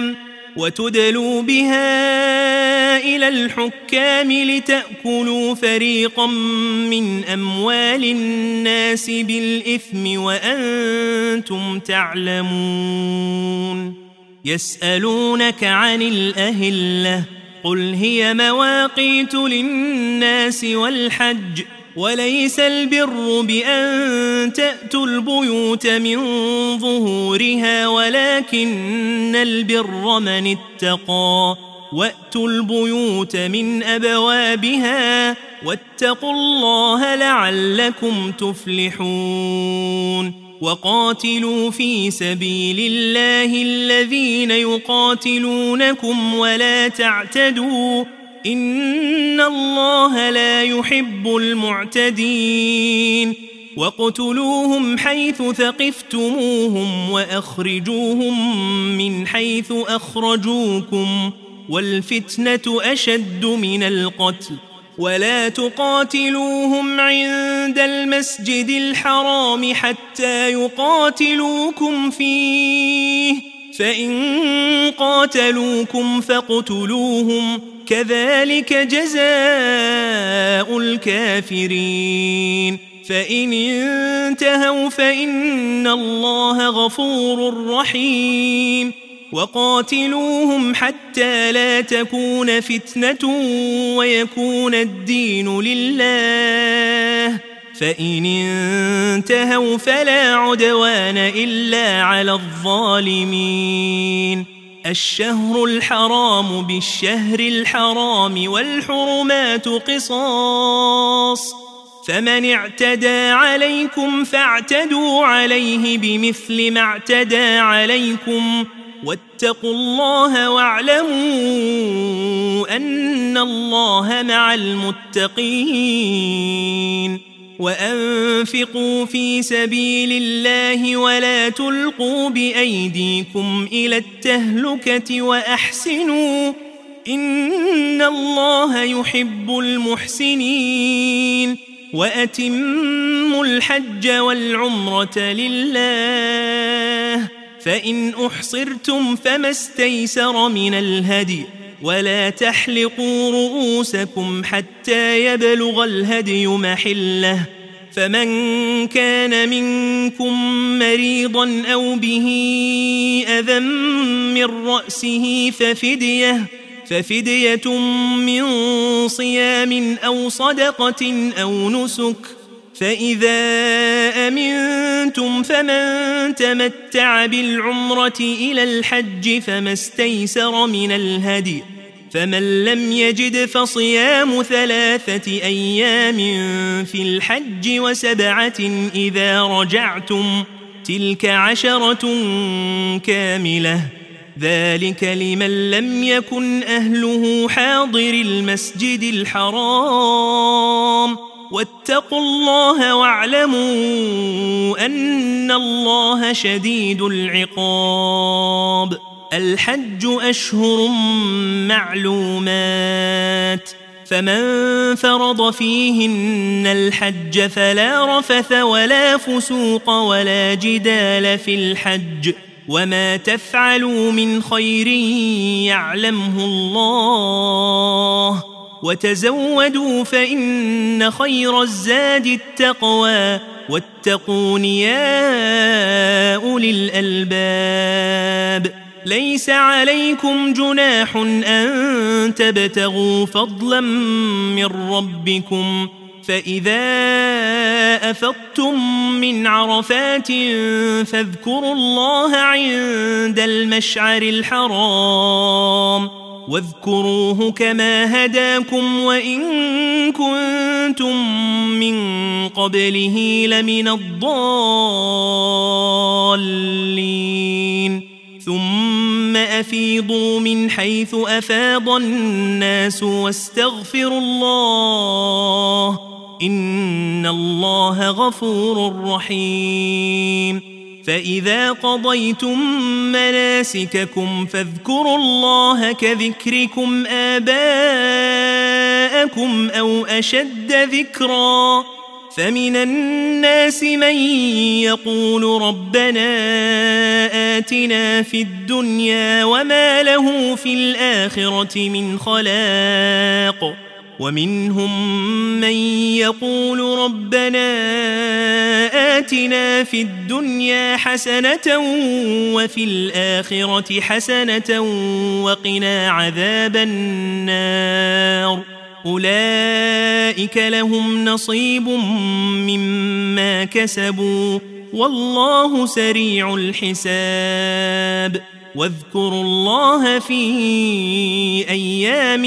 وتدلوا بها إلى الحكام لتأكلوا فريقا من أموال الناس بالإثم وأنتم تعلمون. يسألونك عن الأهلة قل هي مواقيت للناس والحج وليس البر بأن تأتوا البيوت من ظهورها ولكن البر من اتقى وأتوا البيوت من أبوابها واتقوا الله لعلكم تفلحون. وقاتلوا في سبيل الله الذين يقاتلونكم ولا تعتدوا إن الله لا يحب المعتدين. واقتلوهم حيث ثقفتموهم وأخرجوهم من حيث أخرجوكم والفتنة أشد من القتل ولا تقاتلوهم عند المسجد الحرام حتى يقاتلوكم فيه فإن قاتلوكم فاقتلوهم كذلك جزاء الكافرين. فإن انتهوا فإن الله غفور رحيم. وقاتلوهم حتى لا تكون فتنة ويكون الدين لله فإن انتهوا فلا عدوان إلا على الظالمين. الشهر الحرام بالشهر الحرام والحرمات قصاص فمن اعتدى عليكم فاعتدوا عليه بمثل ما اعتدى عليكم واتقوا الله واعلموا أن الله مع المتقين. وأنفقوا في سبيل الله ولا تلقوا بأيديكم إلى التهلكة وأحسنوا إن الله يحب المحسنين. وأتموا الحج والعمرة لله فإن أحصرتم فما استيسر من الهدي ولا تحلقوا رؤوسكم حتى يبلغ الهدي محله فمن كان منكم مريضا أو به أذى من رأسه ففدية ففدية من صيام أو صدقة أو نسك فإذا أمنتم فمن تمتع بالعمرة إلى الحج فما استيسر من الهدي فمن لم يجد فصيام ثلاثة أيام في الحج وسبعة إذا رجعتم تلك عشرة كاملة ذلك لمن لم يكن أهله حاضر المسجد الحرام واتقوا الله واعلموا أن الله شديد العقاب. الحج أشهر معلومات فمن فرض فيهن الحج فلا رفث ولا فسوق ولا جدال في الحج وما تفعلوا من خير يعلمه الله وتزودوا فإن خير الزاد التقوى واتقون يا أولي الألباب. ليس عليكم جناح أن تبتغوا فضلا من ربكم فإذا أفضتم من عرفات فاذكروا الله عند المشعر الحرام واذكروه كما هداكم وإن كنتم من قبله لمن الضالين. ثم أفيضوا من حيث أفاض الناس واستغفروا الله إن الله غفور رحيم. فإذا قضيتم مناسككم فاذكروا الله كذكركم آباءكم أو أشد ذكرا فمن الناس من يقول ربنا آتنا في الدنيا وما له في الآخرة من خلاق ومنهم من يقول ربنا آتنا في الدنيا حسنة وفي الآخرة حسنة وقنا عذاب النار أولئك لهم نصيب مما كسبوا والله سريع الحساب واذكروا الله في أيام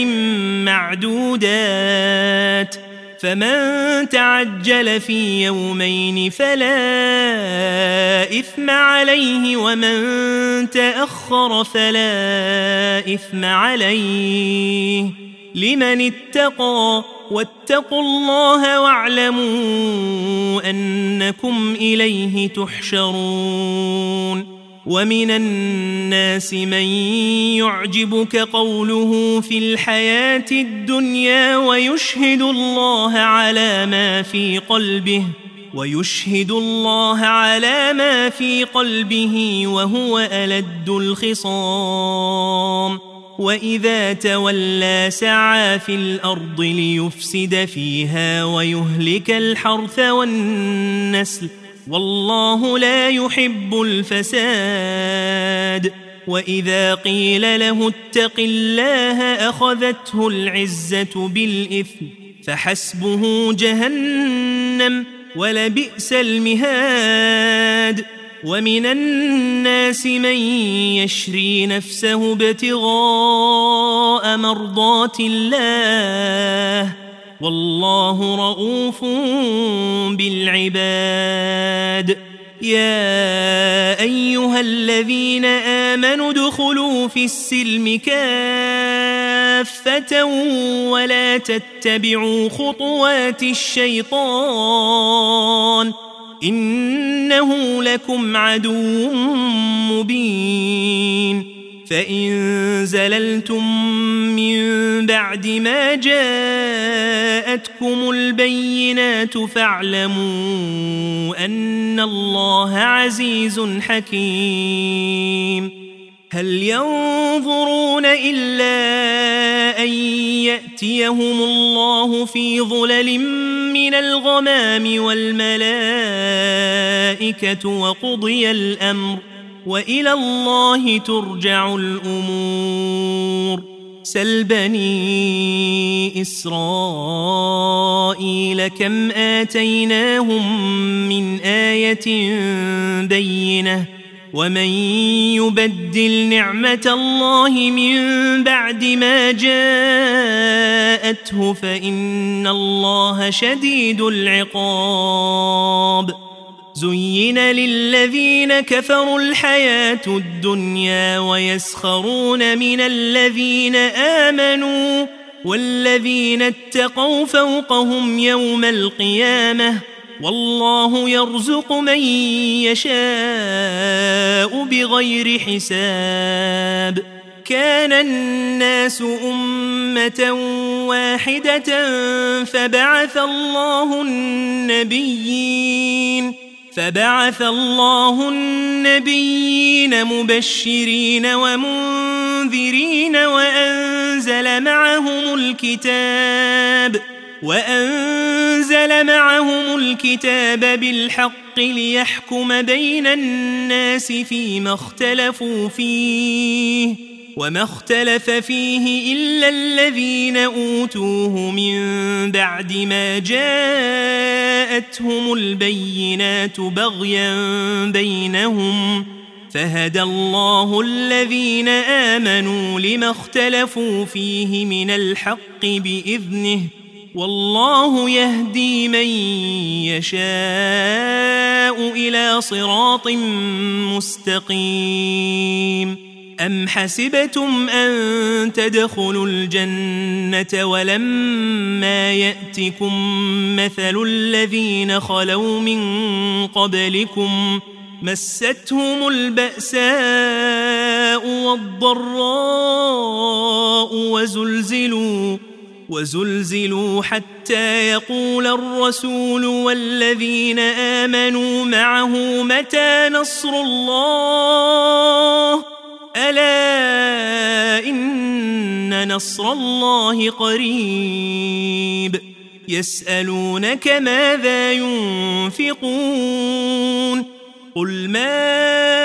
معدودات فمن تعجل في يومين فلا إثم عليه ومن تأخر فلا إثم عليه لمن اتقى واتقوا الله واعلموا أنكم إليه تحشرون ومن الناس من يعجبك قوله في الحياة الدنيا ويشهد الله على ما في قلبه ويشهد الله على ما في قلبه وهو ألد الخصام وإذا تولى سعى في الأرض ليفسد فيها ويهلك الحرث والنسل والله لا يحب الفساد وإذا قيل له اتق الله أخذته العزة بالإثم فحسبه جهنم ولبئس المهاد ومن الناس من يشري نفسه ابتغاء مرضات الله والله رؤوف بالعباد يا أيها الذين آمنوا ادخلوا في السلم كافة ولا تتبعوا خطوات الشيطان إنه لكم عدو مبين فإن زللتم من بعد ما جاءتكم البينات فاعلموا أن الله عزيز حكيم هل ينظرون إلا أن يأتيهم الله في ظلل من الغمام والملائكة وقضي الأمر وإلى الله ترجع الأمور سل بني إسرائيل كم آتيناهم من آية بينة ومن يبدل نعمة الله من بعد ما جاءته فإن الله شديد العقاب زين للذين كفروا الحياة الدنيا ويسخرون من الذين آمنوا والذين اتقوا فوقهم يوم القيامة والله يرزق من يشاء بغير حساب كان الناس أمة واحدة فبعث الله النبيين فبعث الله النبيين مبشرين ومنذرين وأنزل معهم الكتاب وأنزل معهم الكتاب بالحق ليحكم بين الناس فيما اختلفوا فيه وما اختلف فيه إلا الذين أوتوه من بعد ما جاءتهم البينات بغيا بينهم فهدى الله الذين آمنوا لما اختلفوا فيه من الحق بإذنه والله يهدي من يشاء إلى صراط مستقيم أم حسبتم أن تدخلوا الجنة ولما يأتكم مثل الذين خلوا من قبلكم مستهم البأساء والضراء وزلزلوا وزلزلوا حتى يقول الرسول والذين آمنوا معه متى نصر الله ألا إن نصر الله قريب يسألونك ماذا ينفقون قل ما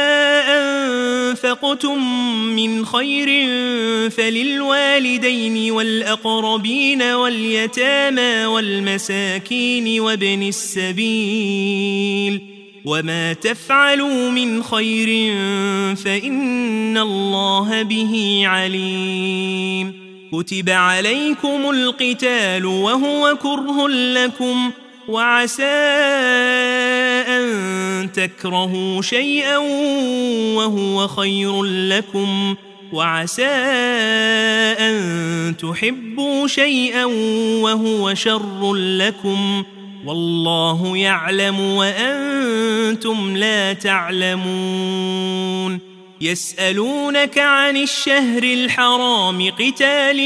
أنفقتم من خير فللوالدين والأقربين واليتامى والمساكين وابن السبيل وما تفعلوا من خير فإن الله به عليم كتب عليكم القتال وهو كره لكم وعسى أن تكرهوا شيئا وهو خير لكم وعسى أن تحبوا شيئا وهو شر لكم والله يعلم وأنتم لا تعلمون يسألونك عن الشهر الحرام قتال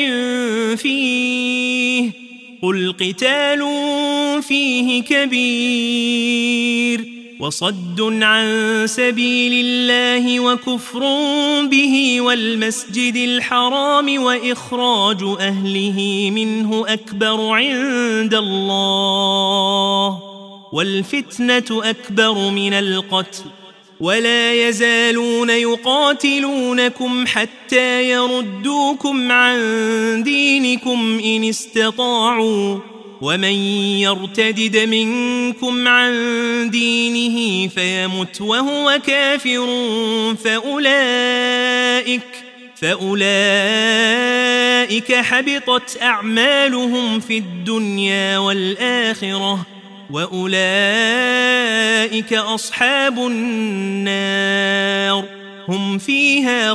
فيه قل قتال فيه كبير وصد عن سبيل الله وكفر به والمسجد الحرام وإخراج أهله منه أكبر عند الله والفتنة أكبر من القتل ولا يزالون يقاتلونكم حتى يردوكم عن دينكم إن استطاعوا ومن يرتدد منكم عن دينه فيمت وهو كافر فأولئك فأولئك حبطت أعمالهم في الدنيا والآخرة وأولئك أصحاب النار هم فيها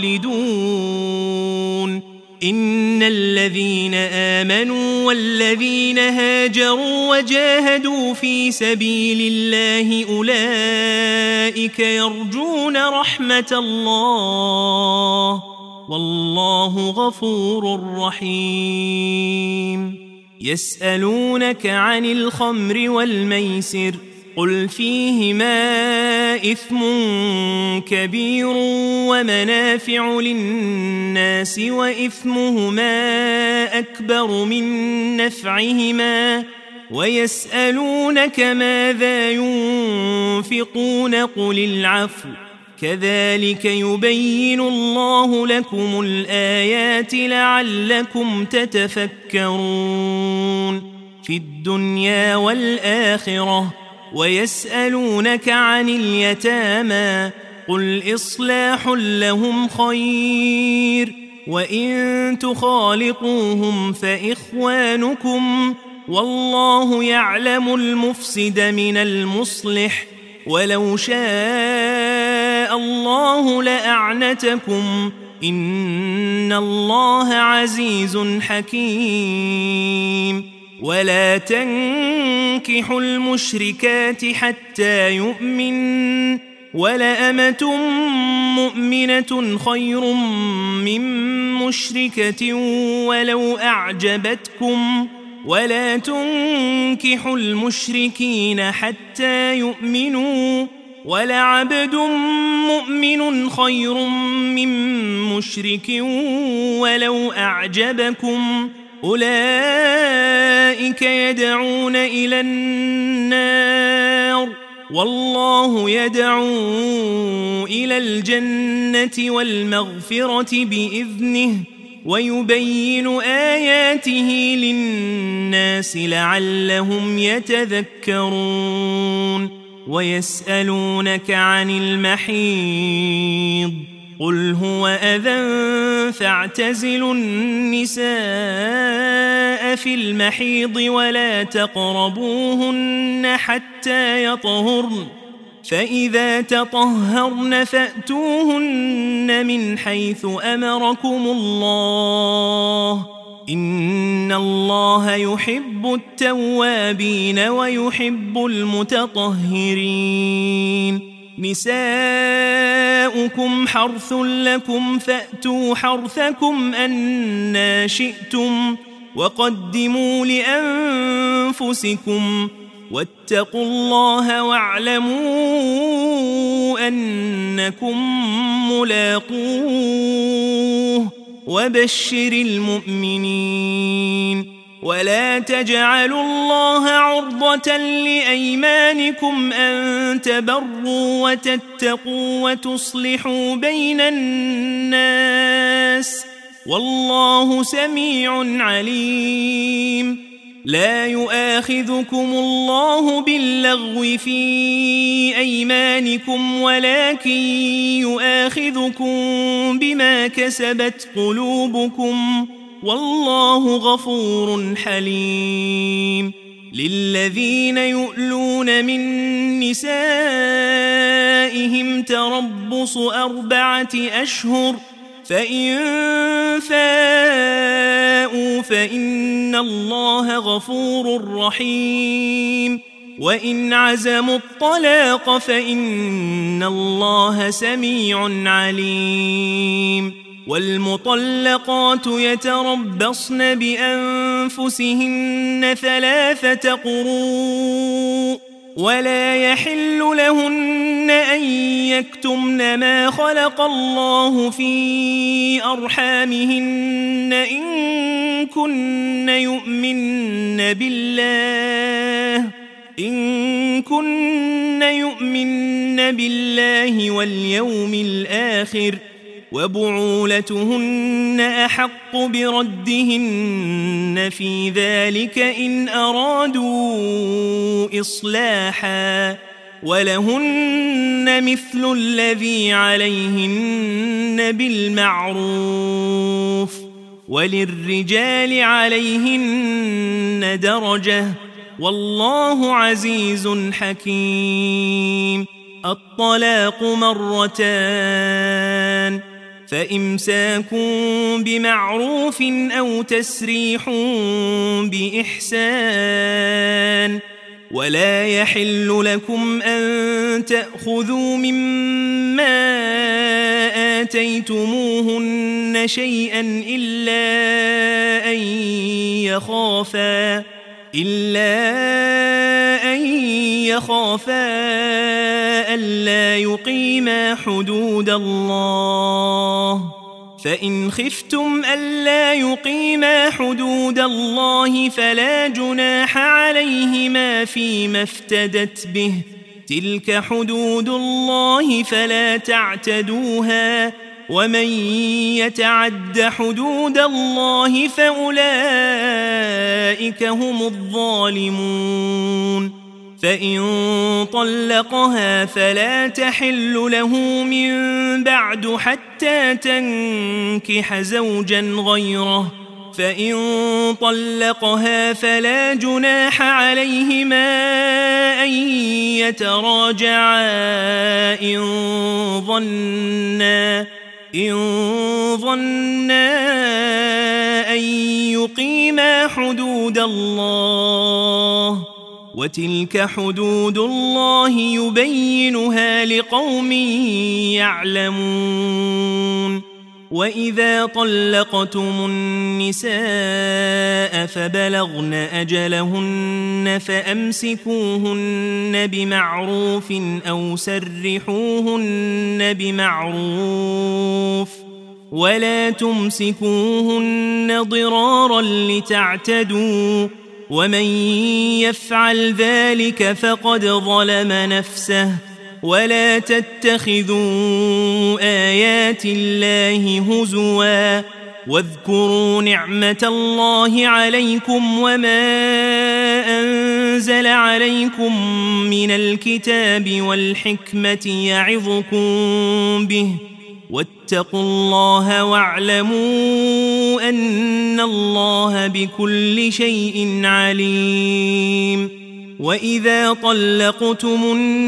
خالدون إن الذين آمنوا والذين هاجروا وجاهدوا في سبيل الله أولئك يرجون رحمة الله والله غفور رحيم يسألونك عن الخمر والميسر قل فيهما إثم كبير ومنافع للناس وإثمهما أكبر من نفعهما ويسألونك ماذا ينفقون قل العفو كذلك يبين الله لكم الآيات لعلكم تتفكرون في الدنيا والآخرة ويسألونك عن اليتامى قل إصلاح لهم خير وإن تخالطوهم فإخوانكم والله يعلم المفسد من المصلح ولو شاء الله لأعنتكم إن الله عزيز حكيم ولا تنكحوا المشركات حتى يؤمن ولأمة مؤمنة خير من مشركة ولو أعجبتكم ولا تنكحوا المشركين حتى يؤمنوا ولعبد مؤمن خير من مشرك ولو أعجبكم أولئك يدعون إلى النار والله يدعو إلى الجنة والمغفرة بإذنه ويبين آياته للناس لعلهم يتذكرون ويسألونك عن المحيض قل هو أذى فاعتزلوا النساء في المحيض ولا تقربوهن حتى يطهرن فإذا تطهرن فأتوهن من حيث أمركم الله إن الله يحب التوابين ويحب المتطهرين نساؤكم حرث لكم فأتوا حرثكم أنى شئتم وقدموا لأنفسكم واتقوا الله واعلموا أنكم ملاقوه وبشر المؤمنين ولا تجعلوا الله عرضة لأيمانكم أن تبروا وتتقوا وتصلحوا بين الناس والله سميع عليم لا يؤاخذكم الله باللغو في أيمانكم ولكن يؤاخذكم بما كسبت قلوبكم والله غفور حليم للذين يؤلون من نسائهم تربص أربعة أشهر فإن فاءوا فإن الله غفور رحيم وإن عزموا الطلاق فإن الله سميع عليم والمطلقات يتربصن بأنفسهن ثلاثة قروء ولا يحل لهن أن يكتمن ما خلق الله في أرحامهن إن كن يؤمن بالله إن كن يؤمن بالله واليوم الآخر وبعولتهن أحق بردهن في ذلك إن أرادوا إصلاحا ولهن مثل الذي عليهن بالمعروف وللرجال عليهن درجة والله عزيز حكيم الطلاق مرتان فإمساكم بمعروف أو تسريح بإحسان ولا يحل لكم أن تأخذوا مما آتيتموهن شيئا إلا أن يخافا إلا أن يخافا ألا يقيما حدود الله فإن خفتم ألا يقيما حدود الله فلا جناح عليهما فيما افتدت به تلك حدود الله فلا تعتدوها ومن يتعد حدود الله فأولئك هم الظالمون فإن طلقها فلا تحل له من بعد حتى تنكح زوجا غيره فإن طلقها فلا جناح عليهما أن يتراجعا إن ظنا إن ظنا أن يقيما حدود الله وتلك حدود الله يبينها لقوم يعلمون وإذا طلقتم النساء فبلغن أجلهن فأمسكوهن بمعروف أو سرحوهن بمعروف ولا تمسكوهن ضرارا لتعتدوا ومن يفعل ذلك فقد ظلم نفسه ولا تتخذوا آيات الله هزوا واذكروا نعمة الله عليكم وما أنزل عليكم من الكتاب والحكمة يعظكم به واتقوا الله واعلموا أن الله بكل شيء عليم وإذا طلقتم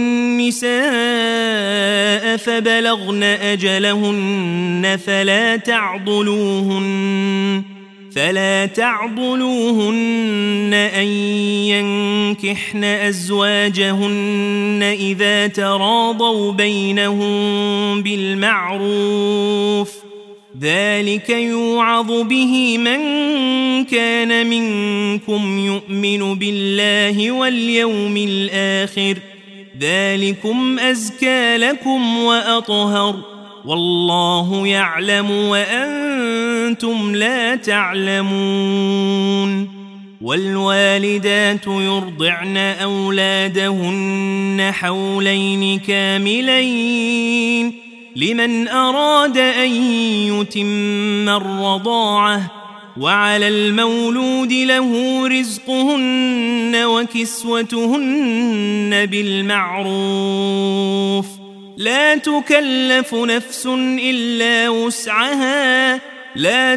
النساء فبلغن أجلهن فلا تعضلوهن فلا تعضلوهن أن ينكحن أزواجهن إذا تراضوا بينهم بالمعروف ذلك يوعظ به من كان منكم يؤمن بالله واليوم الآخر ذلكم أزكى لكم وأطهر والله يعلم وأنتم لا تعلمون والوالدات يرضعن أولادهن حولين كاملين لمن أراد أن يتم الرضاعة وعلى المولود له رزقهن وكسوتهن بالمعروف لا تكلف نفس إلا وسعها لا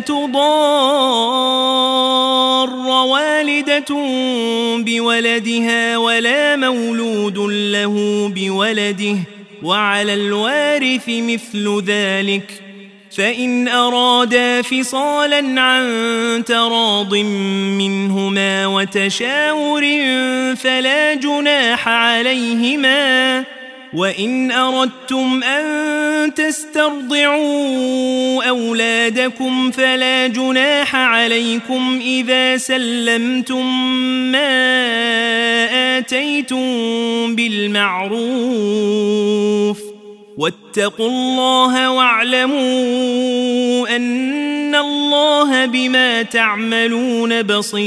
تضار والدة بولدها ولا مولود له بولده وعلى الوارث مثل ذلك فإن أرادا فصالا عن تراض منهما وتشاور فلا جناح عليهما وإن أردتم أن تسترضعوا أولادكم فلا جناح عليكم إذا سلمتم ما آتيتم بالمعروف واتقوا الله واعلموا أن الله بما تعملون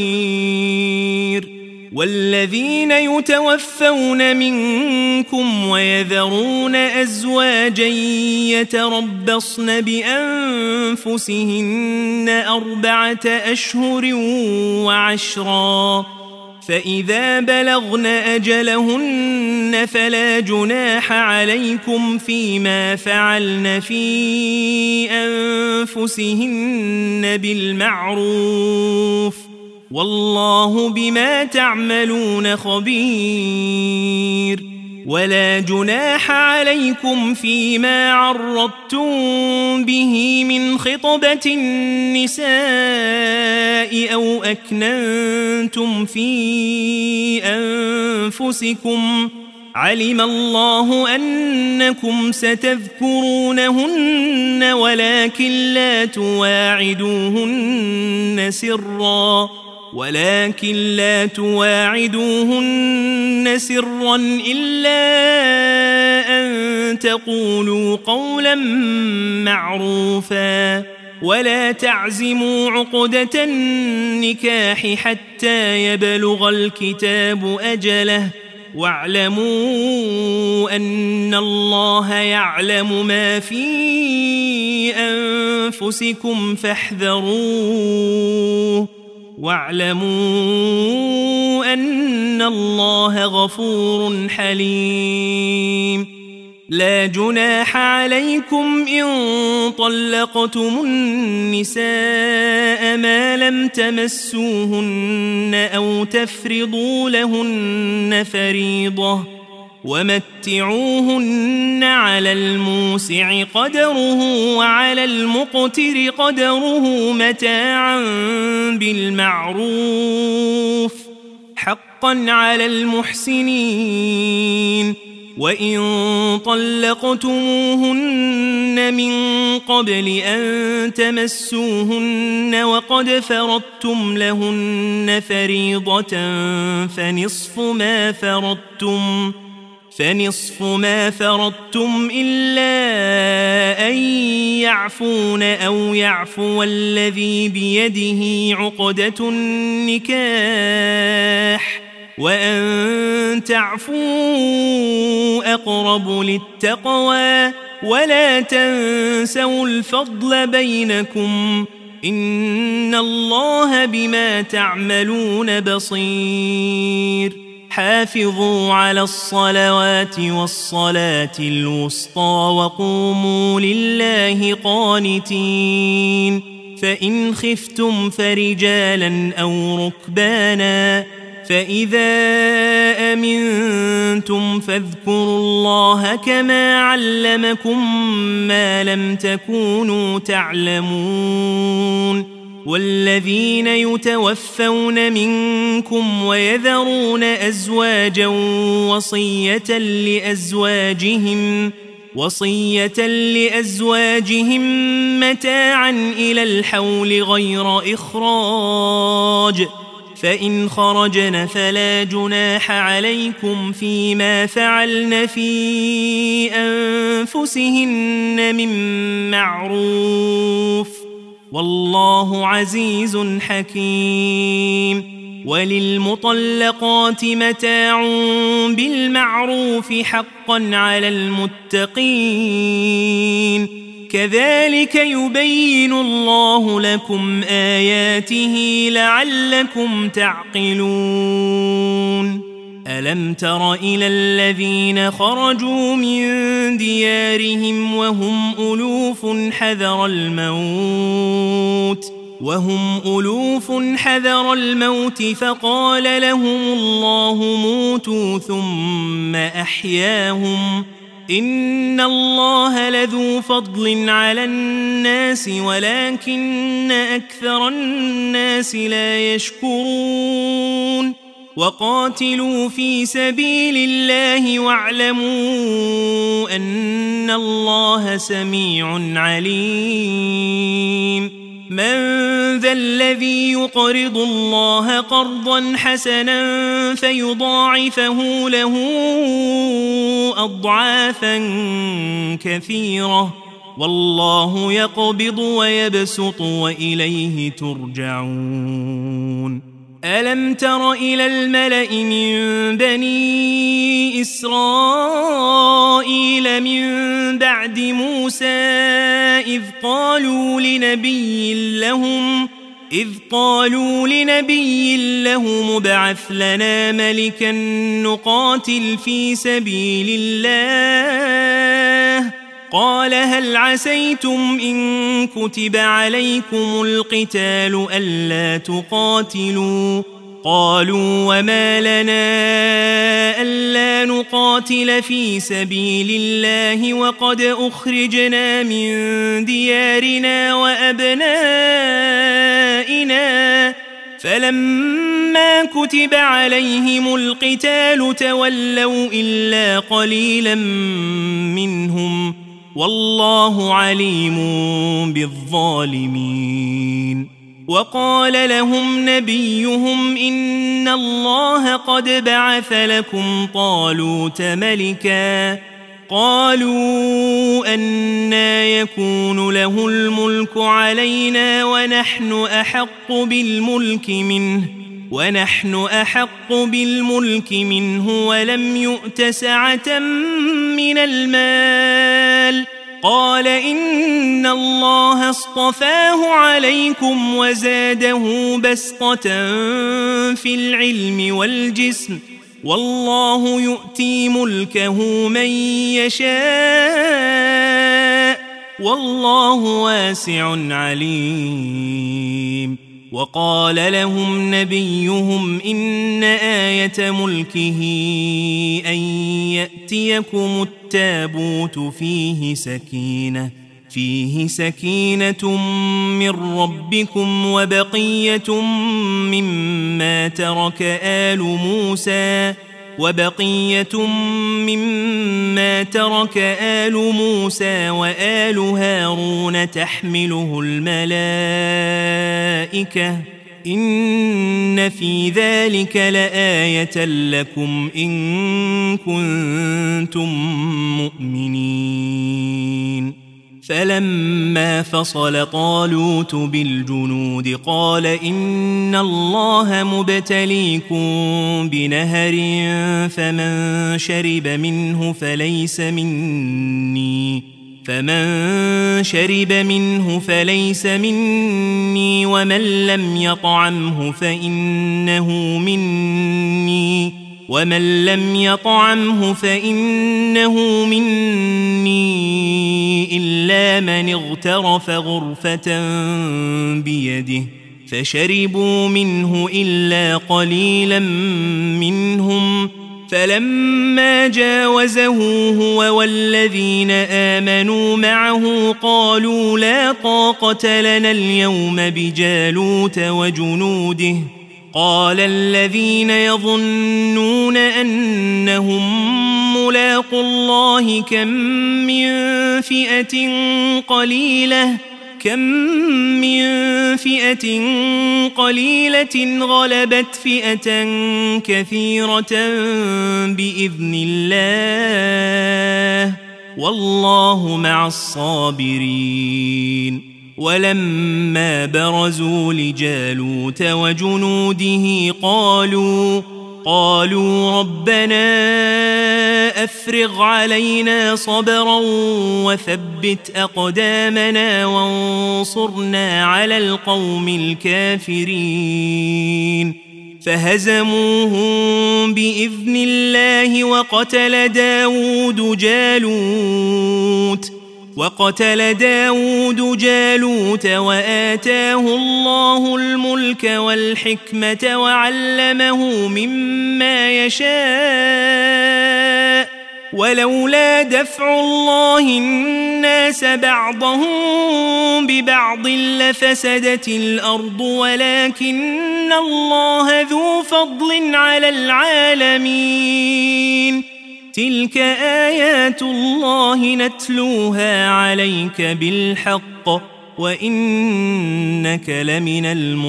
بصير والذين يتوفون منكم ويذرون أزواجا يتربصن بأنفسهن أربعة أشهر وعشرا فإذا بلغن أجلهن فلا جناح عليكم فيما فعلن في أنفسهن بالمعروف والله بما تعملون خبير ولا جناح عليكم فيما عرضتم به من خطبة النساء أو أكننتم في أنفسكم علم الله أنكم ستذكرونهن ولكن لا تواعدوهن سرا ولكن لا تواعدوهن سرا إلا أن تقولوا قولا معروفا ولا تعزموا عقدة النكاح حتى يبلغ الكتاب أجله واعلموا أن الله يعلم ما في أنفسكم فاحذروه واعلموا أن الله غفور حليم لا جناح عليكم إن طلقتم النساء ما لم تمسوهن أو تفرضوا لهن فريضة ومتعوهن على الموسع قدره وعلى المقتر قدره متاعا بالمعروف حقا على المحسنين وإن طلقتموهن من قبل أن تمسوهن وقد فرضتم لهن فريضة فنصف ما فرضتم فنصف ما فرضتم إلا أن يعفون أو يعفو الذي بيده عقدة النكاح وأن تعفوا أقرب للتقوى ولا تنسوا الفضل بينكم إن الله بما تعملون بصير حافظوا على الصلوات والصلاة الوسطى وقوموا لله قانتين فإن خفتم فرجالا أو ركبانا فإذا أمنتم فاذكروا الله كما علمكم ما لم تكونوا تعلمون والذين يتوفون منكم ويذرون أزواجا وصية لأزواجهم وصية لأزواجهم متاعا إلى الحول غير إخراج، فإن خرجن فلا جناح عليكم فيما فعلن في أنفسهن من معروف، والله عزيز حكيم. وللمطلقات متاع بالمعروف حقا على المتقين، كذلك يبين الله لكم آياته لعلكم تعقلون. ألم تر إلى الذين خرجوا من ديارهم وهم ألوف حذر الموت وهم ألوف حذر الموت فقال لهم الله موتوا ثم أحياهم، إن الله لذو فضل على الناس ولكن أكثر الناس لا يشكرون. وقاتلوا في سبيل الله واعلموا أن الله سميع عليم. من ذا الذي يقرض الله قرضا حسنا فيضاعفه له أضعافا كثيرة، والله يقبض ويبسط وإليه ترجعون. ألم تر إلى الملأ من بني إسرائيل من بعد موسى إذ قالوا لنبي لهم إذ قالوا لنبي له ابعث لنا ملكا نقاتل في سبيل الله، قال هل عسيتم إن كتب عليكم القتال ألا تقاتلوا؟ قالوا وما لنا ألا نقاتل في سبيل الله وقد أخرجنا من ديارنا وأبنائنا، فلما كتب عليهم القتال تولوا إلا قليلا منهم، والله عليم بالظالمين. وقال لهم نبيهم إن الله قد بعث لكم طالوت ملكا، قالوا أنى يكون له الملك علينا ونحن أحق بالملك منه ونحن أحق بالملك منه ولم يؤت سعة من المال، قال إن الله اصطفاه عليكم وزاده بسطة في العلم والجسم، والله يؤتي ملكه من يشاء والله واسع عليم. وقال لهم نبيهم إن آية ملكه أن يأتيكم التابوت فيه سكينة فيه سكينة من ربكم وبقية مما ترك آل موسى وبقية مما ترك آل موسى وآل هارون تحمله الملائكة، إن في ذلك لآية لكم إن كنتم مؤمنين. فلما فصل طالوت بالجنود قال إن الله مبتليكم بنهر فمن شرب منه فليس مني فمن شرب منه فليس مني ومن لم يطعمه فإنه مني ومن لم يطعمه فإنه مني إلا من اغترف غرفة بيده، فشربوا منه إلا قليلا منهم، فلما جاوزه هو والذين آمنوا معه قالوا لا طاقة لنا اليوم بجالوت وجنوده، قال الذين يظنون أنهم ملاقوا الله كم من فئة قليلة كم من فئة قليلة غلبت فئة كثيرة بإذن الله والله مع الصابرين. ولما برزوا لجالوت وجنوده قالوا قالوا ربنا أفرغ علينا صبرا وثبت أقدامنا وانصرنا على القوم الكافرين. فهزموهم بإذن الله وقتل داود جالوت وقتل داود جالوت وآتاه الله الملك والحكمة وعلمه مما يشاء ولولا دفع الله الناس بعضهم ببعض لفسدت الأرض ولكن الله ذو فضل على العالمين. تلك آيات الله نتلوها عليك بالحق وإنك لمن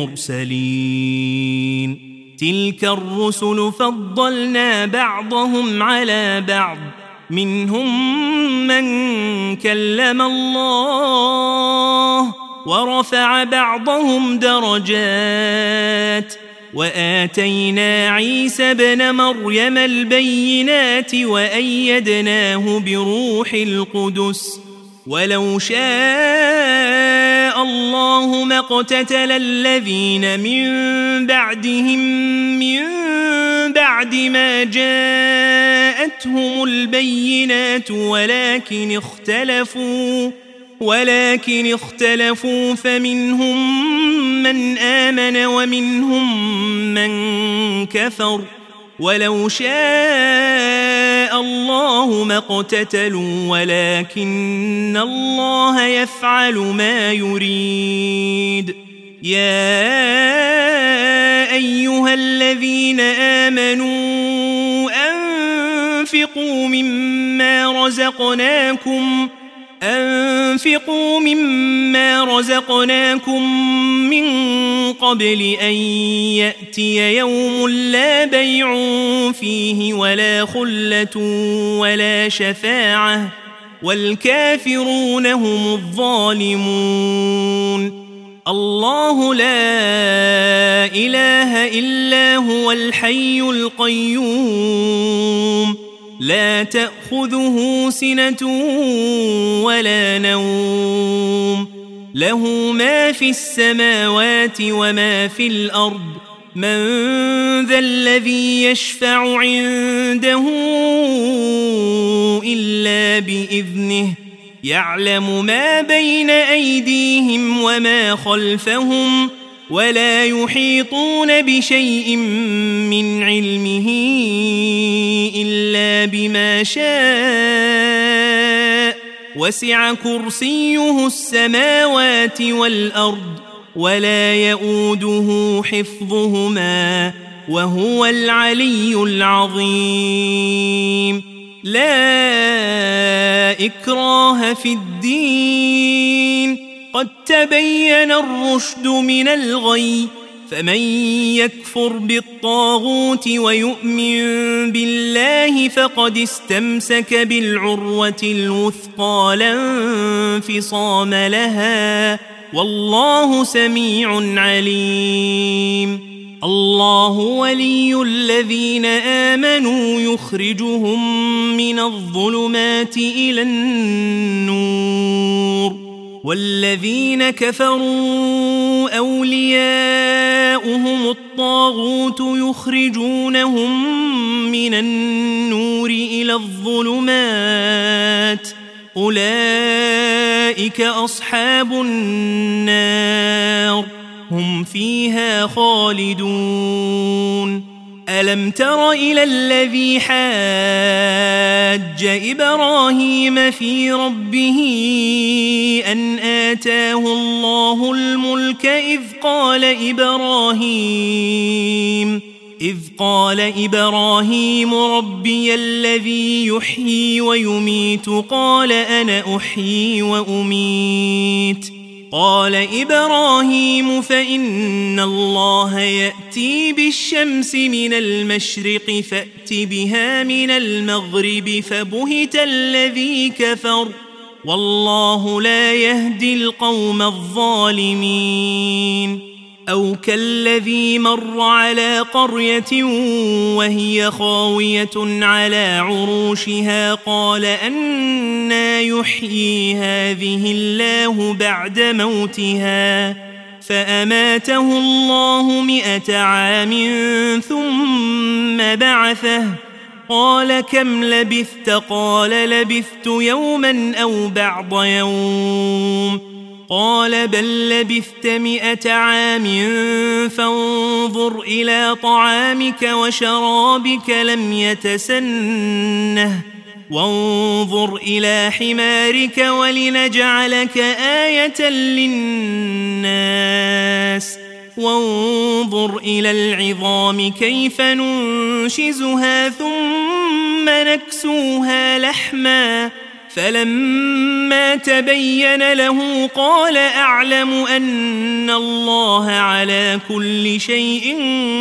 المرسلين. تلك الرسل فضلنا بعضهم على بعض منهم من كلم الله ورفع بعضهم درجات وآتينا عيسى ابن مريم البينات وأيدناه بروح القدس ولو شاء الله ما اقتتل الذين من بعدهم من بعد ما جاءتهم البينات ولكن اختلفوا ولكن اختلفوا فمنهم من آمن ومنهم من كفر ولو شاء الله ما اقتتلوا ولكن الله يفعل ما يريد. يا أيها الذين آمنوا أنفقوا مما رزقناكم أنفقوا مما رزقناكم من قبل أن يأتي يوم لا بيع فيه ولا خلة ولا شفاعة والكافرون هم الظالمون. الله لا إله إلا هو الحي القيوم لا تأخذه سنة ولا نوم له ما في السماوات وما في الأرض من ذا الذي يشفع عنده إلا بإذنه يعلم ما بين أيديهم وما خلفهم ولا يحيطون بشيء من علمه إلا بما شاء وسع كرسيه السماوات والأرض ولا يؤوده حفظهما وهو العلي العظيم. لا إكراه في الدين قد تبين الرشد من الغي فمن يكفر بالطاغوت ويؤمن بالله فقد استمسك بالعروة الوثقى لا انفصام لها والله سميع عليم. الله ولي الذين آمنوا يخرجهم من الظلمات إلى النور والذين كفروا أولياؤهم الطاغوت يخرجونهم من النور إلى الظلمات أولئك أصحاب النار هم فيها خالدون. ألم تر إلى الذي حاج إبراهيم في ربه أن آتاه الله الملك إذ قال إبراهيم إذ قال إبراهيم ربي الذي يحيي ويميت قال أنا أحيي وأميت قال إبراهيم فإن الله يأتي بالشمس من المشرق فأت بها من المغرب فبهت الذي كفر والله لا يهدي القوم الظالمين أو كالذي مر على قرية وهي خاوية على عروشها قال أنى يحيي هذه الله بعد موتها فأماته الله مئة عام ثم بعثه قال كم لبثت قال لبثت يوما أو بعض يوم قال بل لبثت مئة عام فانظر إلى طعامك وشرابك لم يتسنه وانظر إلى حمارك ولنجعلك آية للناس وانظر إلى العظام كيف ننشزها ثم نكسوها لحما فلما تبين له قال أعلم أن الله على كل شيء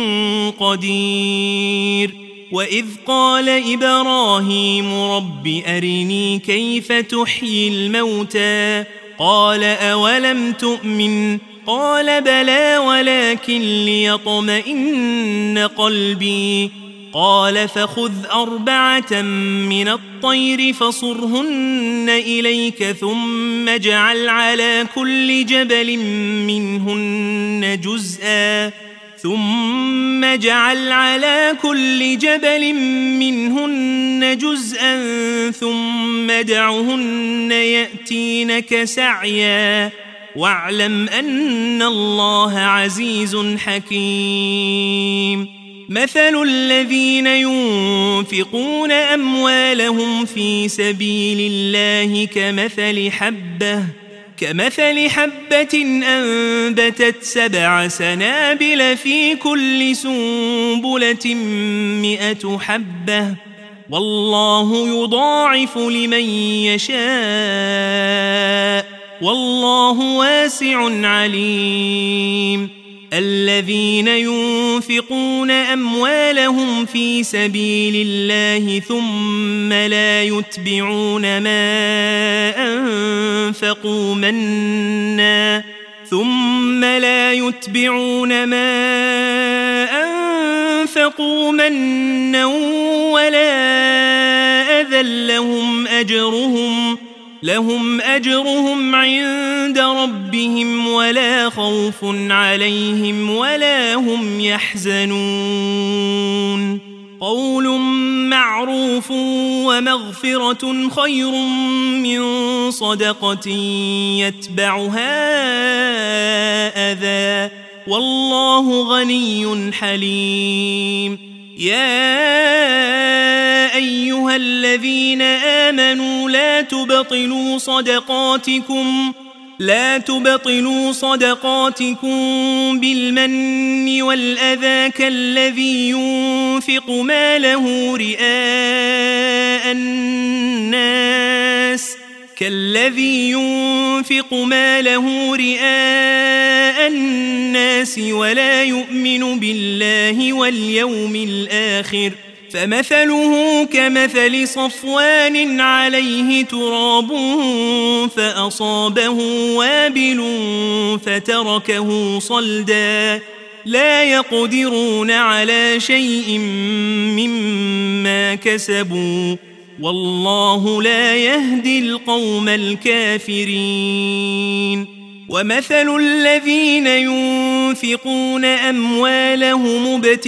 قدير وإذ قال إبراهيم رب أرني كيف تحيي الموتى قال أولم تؤمن قال بلى ولكن ليطمئن قلبي قال فخذ أربعة من الطير فصرهن إليك ثم اجعل على كل جبل منهن جزءا ثم اجعل على كل جبل منهن جزءا ثم ادعهن يأتينك سعيا واعلم أن الله عزيز حكيم مثل الذين ينفقون أموالهم في سبيل الله كمثل حبة كمثل حبة أنبتت سبع سنابل في كل سنبلة مئة حبة والله يضاعف لمن يشاء والله واسع عليم الذين ينفقون أموالهم في سبيل الله ثم لا يتبعون ما أنفقوا منا ثم لا يتبعون ما أنفقوا منا ولا أذى لهم أجرهم لهم أجرهم عند ربهم ولا خوف عليهم ولا هم يحزنون قول معروف ومغفرة خير من صدقة يتبعها أذى والله غني حليم يا أيها الذين آمنوا لا تبطلوا صدقاتكم لا تبطلوا صدقاتكم بالمن والأذى كالذي ينفق ماله رئاء الناس كالذي ينفق ماله رئاء الناس ولا يؤمن بالله واليوم الآخر فمثله كمثل صفوان عليه تراب فأصابه وابل فتركه صلدا لا يقدرون على شيء مما كسبوا والله لا يهدي القوم الكافرين ومثل الذين ينفقون أموالهم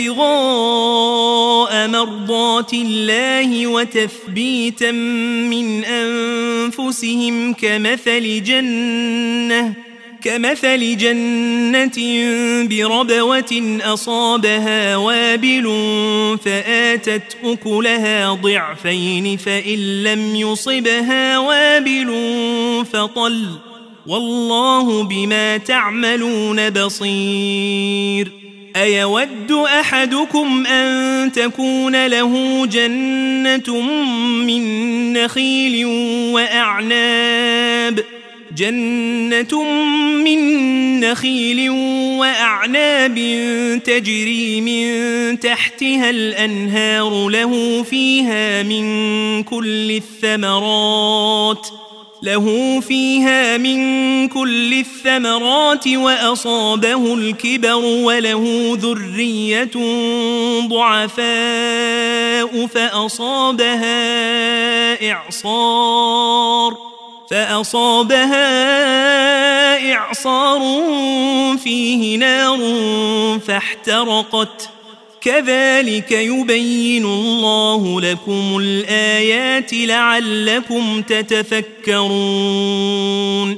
ابتغاء مرضات الله وتثبيتا من أنفسهم كمثل جنة كمثل جنة بربوة أصابها وابل فآتت أكلها ضعفين فإن لم يصبها وابل فطل والله بما تعملون بصير أيود أحدكم أن تكون له جنة من نخيل وأعناب جنة من نخيل وأعناب تجري من تحتها الأنهار له فيها من كل الثمرات له فيها من كل الثمرات وأصابه الكبر وله ذرية ضعفاء فأصابها إعصار فأصابها إعصار فيه نار فاحترقت كذلك يبين الله لكم الآيات لعلكم تتفكرون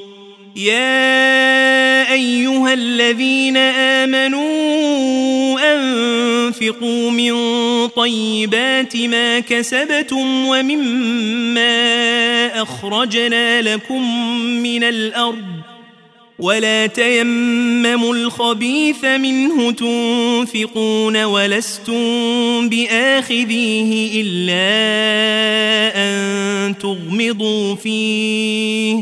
يا أيها الذين آمنوا أنفقوا من طيبات ما كسبتم ومما أخرجنا لكم من الأرض ولا تيمموا الخبيث منه تنفقون ولستم بآخذيه إلا أن تغمضوا فيه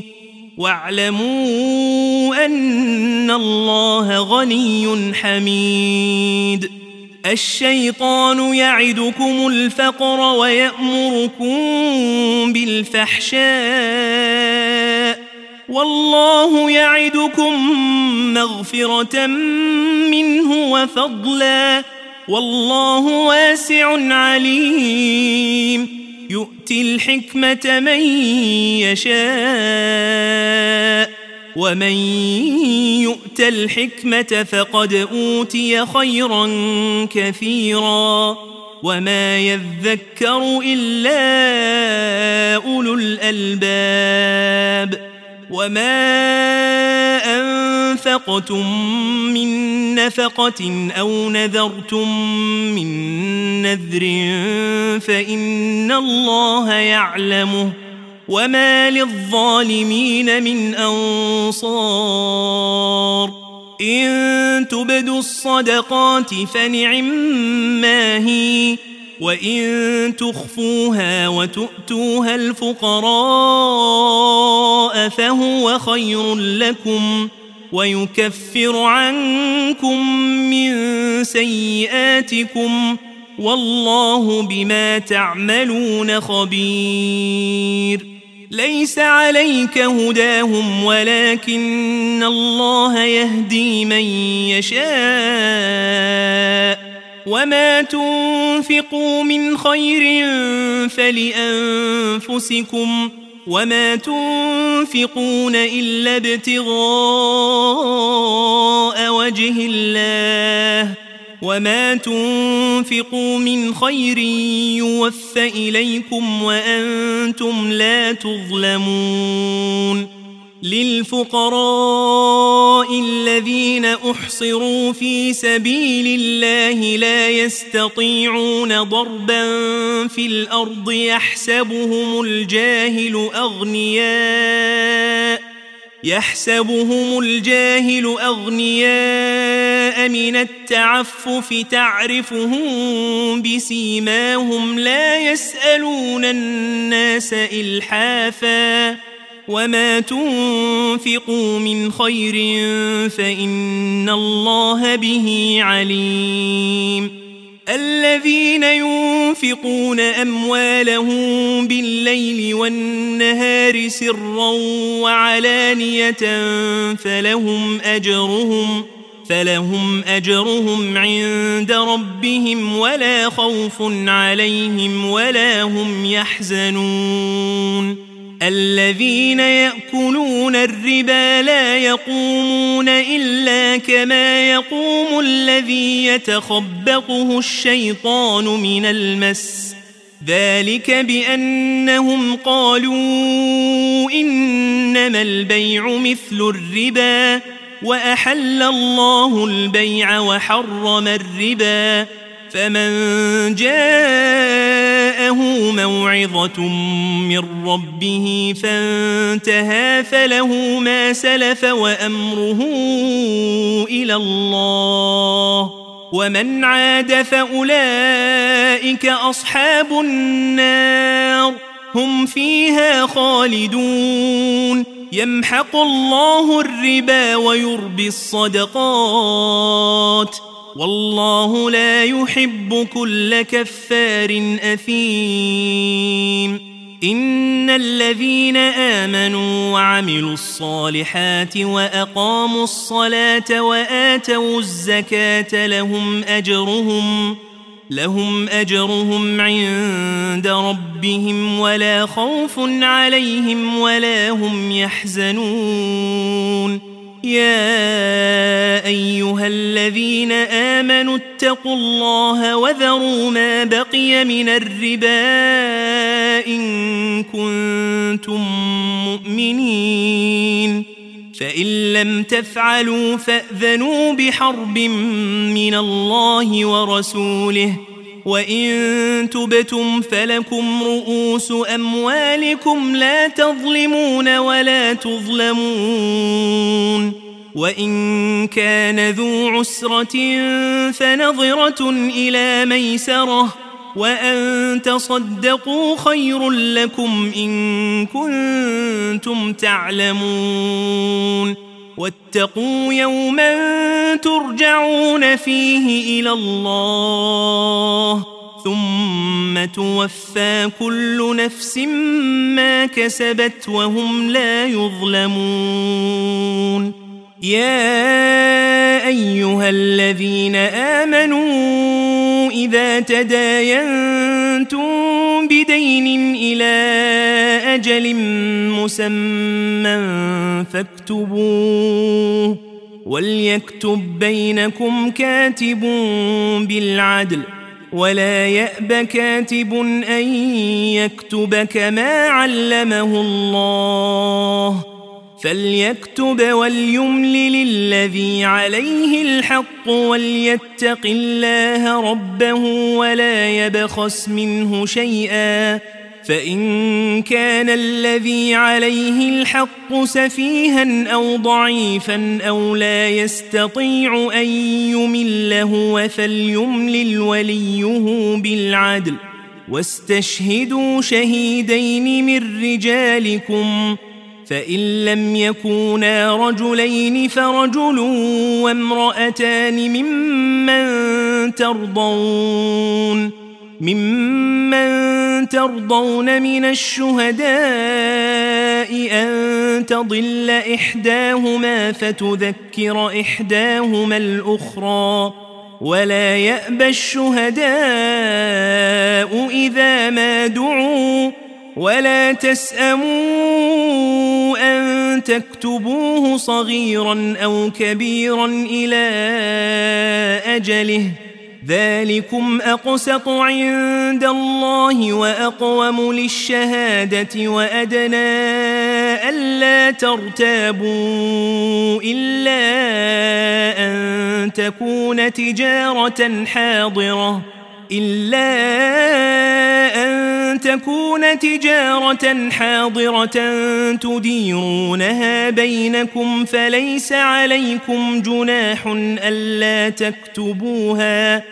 واعلموا أن الله غني حميد الشيطان يعدكم الفقر ويأمركم بالفحشاء والله يعدكم مغفرة منه وفضلا والله واسع عليم يؤتي الحكمة من يشاء ومن يؤت الحكمة فقد أوتي خيرا كثيرا وما يذكر إلا أولو الألباب وما أنفقتم من نفقة أو نذرتم من نذر فإن الله يعلمه وما للظالمين من أنصار إن تبدوا الصدقات فنعما هي وإن تخفوها وتؤتوها الفقراء فهو خير لكم ويكفر عنكم من سيئاتكم والله بما تعملون خبير ليس عليك هداهم ولكن الله يهدي من يشاء وما تنفقوا من خير فلأنفسكم وما تنفقون إلا ابتغاء وجه الله وما تنفقوا من خير يوفى إليكم وأنتم لا تظلمون للفقراء الذين أحصروا في سبيل الله لا يستطيعون ضربا في الأرض يحسبهم الجاهل أغنياء يحسبهم الجاهل أغنياء من التعفف تعرفهم بسيماهم لا يسألون الناس إلحافا وما تنفقوا من خير فإن الله به عليم الذين ينفقون أموالهم بالليل والنهار سرا وعلانية فلهم أجرهم فلهم أجرهم عند ربهم ولا خوف عليهم ولا هم يحزنون الذين يأكلون الربا لا يقومون إلا كما يقوم الذي يتخبطه الشيطان من المس ذلك بأنهم قالوا إنما البيع مثل الربا وأحل الله البيع وحرم الربا فمن جاءه موعظة من ربه فانتهى فله ما سلف وأمره إلى الله ومن عاد فأولئك أصحاب النار هم فيها خالدون يمحق الله الربا ويربي الصدقات والله لا يحب كل كفار أثيم إن الذين آمنوا وعملوا الصالحات وأقاموا الصلاة وآتوا الزكاة لهم أجرهم لهم أجرهم عند ربهم ولا خوف عليهم ولا هم يحزنون يا أيها الذين آمنوا اتقوا الله وذروا ما بقي من الربا إن كنتم مؤمنين فإن لم تفعلوا فأذنوا بحرب من الله ورسوله وإن تبتم فلكم رؤوس أموالكم لا تظلمون ولا تظلمون وإن كان ذو عسرة فنظرة إلى ميسرة وأن تصدقوا خير لكم إن كنتم تعلمون واتقوا يوما ترجعون فيه إلى الله ثم توفى كل نفس ما كسبت وهم لا يظلمون يا أيها الذين آمنوا إذا تداينتم بدين إلى أجل مسمى فاكتبوه وليكتب بينكم كاتب بالعدل ولا يأب كاتب أن يكتب كما علمه الله فليكتب وليملل الذي عليه الحق وليتق الله ربه ولا يبخس منه شيئا فإن كان الذي عليه الحق سفيها أو ضعيفا أو لا يستطيع أن يمله فليملل وليه بالعدل واستشهدوا شهيدين من رجالكم فإن لم يكونا رجلين فرجل وامرأتان ممن ترضون ممن ترضون من الشهداء أن تضل إحداهما فتذكر إحداهما الأخرى ولا يأبى الشهداء إذا ما دعوا ولا تسأموا أن تكتبوه صغيرا أو كبيرا إلى أجله ذلكم أقسط عند الله وأقوم للشهادة وأدنى ألا ترتابوا إلا أن تكون تجارة حاضرة إلا أن تكون تجارة حاضرة تديرونها بينكم فليس عليكم جناح ألا تكتبوها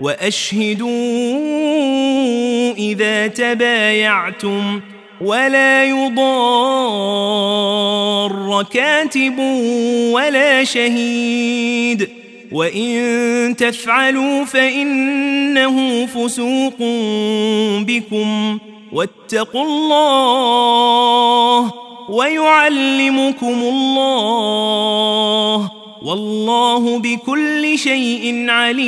وأشهدوا إذا تبايعتم ولا يضار كاتب ولا شهيد وإن تفعلوا فإنه فسوق بكم واتقوا الله ويعلمكم الله والله بكل شيء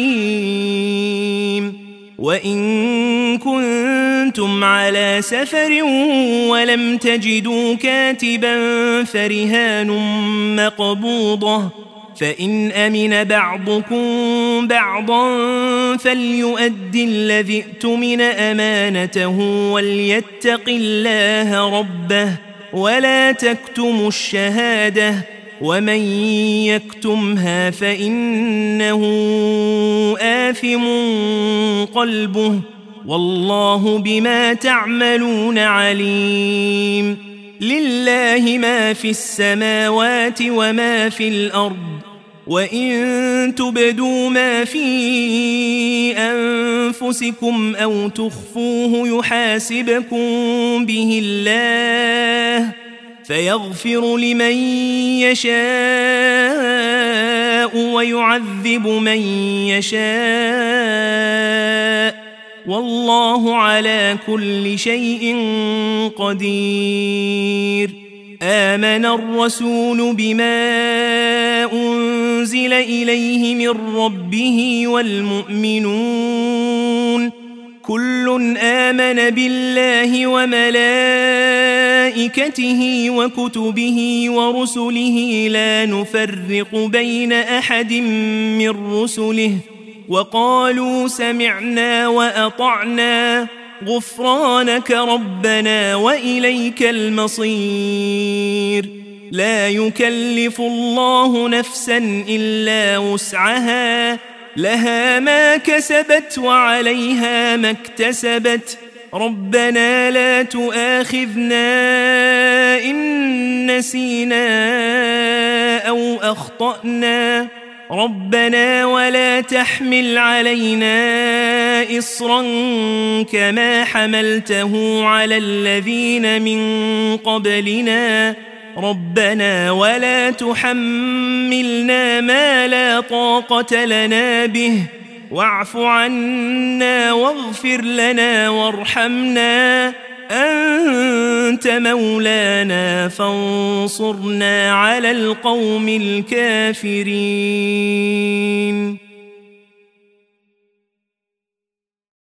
عليم وإن كنتم على سفر ولم تجدوا كاتبا فرهان مقبوضة فإن أمن بعضكم بعضا فليؤدي الذي ائتمن أمانته وليتق الله ربه ولا تكتموا الشهادة ومن يكتمها فإنه آثم قلبه والله بما تعملون عليم لله ما في السماوات وما في الأرض وإن تبدوا ما في أنفسكم أو تخفوه يحاسبكم به الله فيغفر لمن يشاء ويعذب من يشاء والله على كل شيء قدير. آمن الرسول بما أنزل إليه من ربه والمؤمنون كل آمن بالله وملائكته وكتبه ورسله لا نفرق بين أحد من رسله وقالوا سمعنا وأطعنا غفرانك ربنا وإليك المصير. لا يكلف الله نفسا إلا وسعها لها ما كسبت وعليها ما اكتسبت ربنا لا تؤاخذنا إن نسينا أو أخطأنا ربنا ولا تحمل علينا إصرا كما حملته على الذين من قبلنا ربنا ولا تحملنا ما لا طاقة لنا به واعف عنا واغفر لنا وارحمنا أنت مولانا فانصرنا على القوم الكافرين.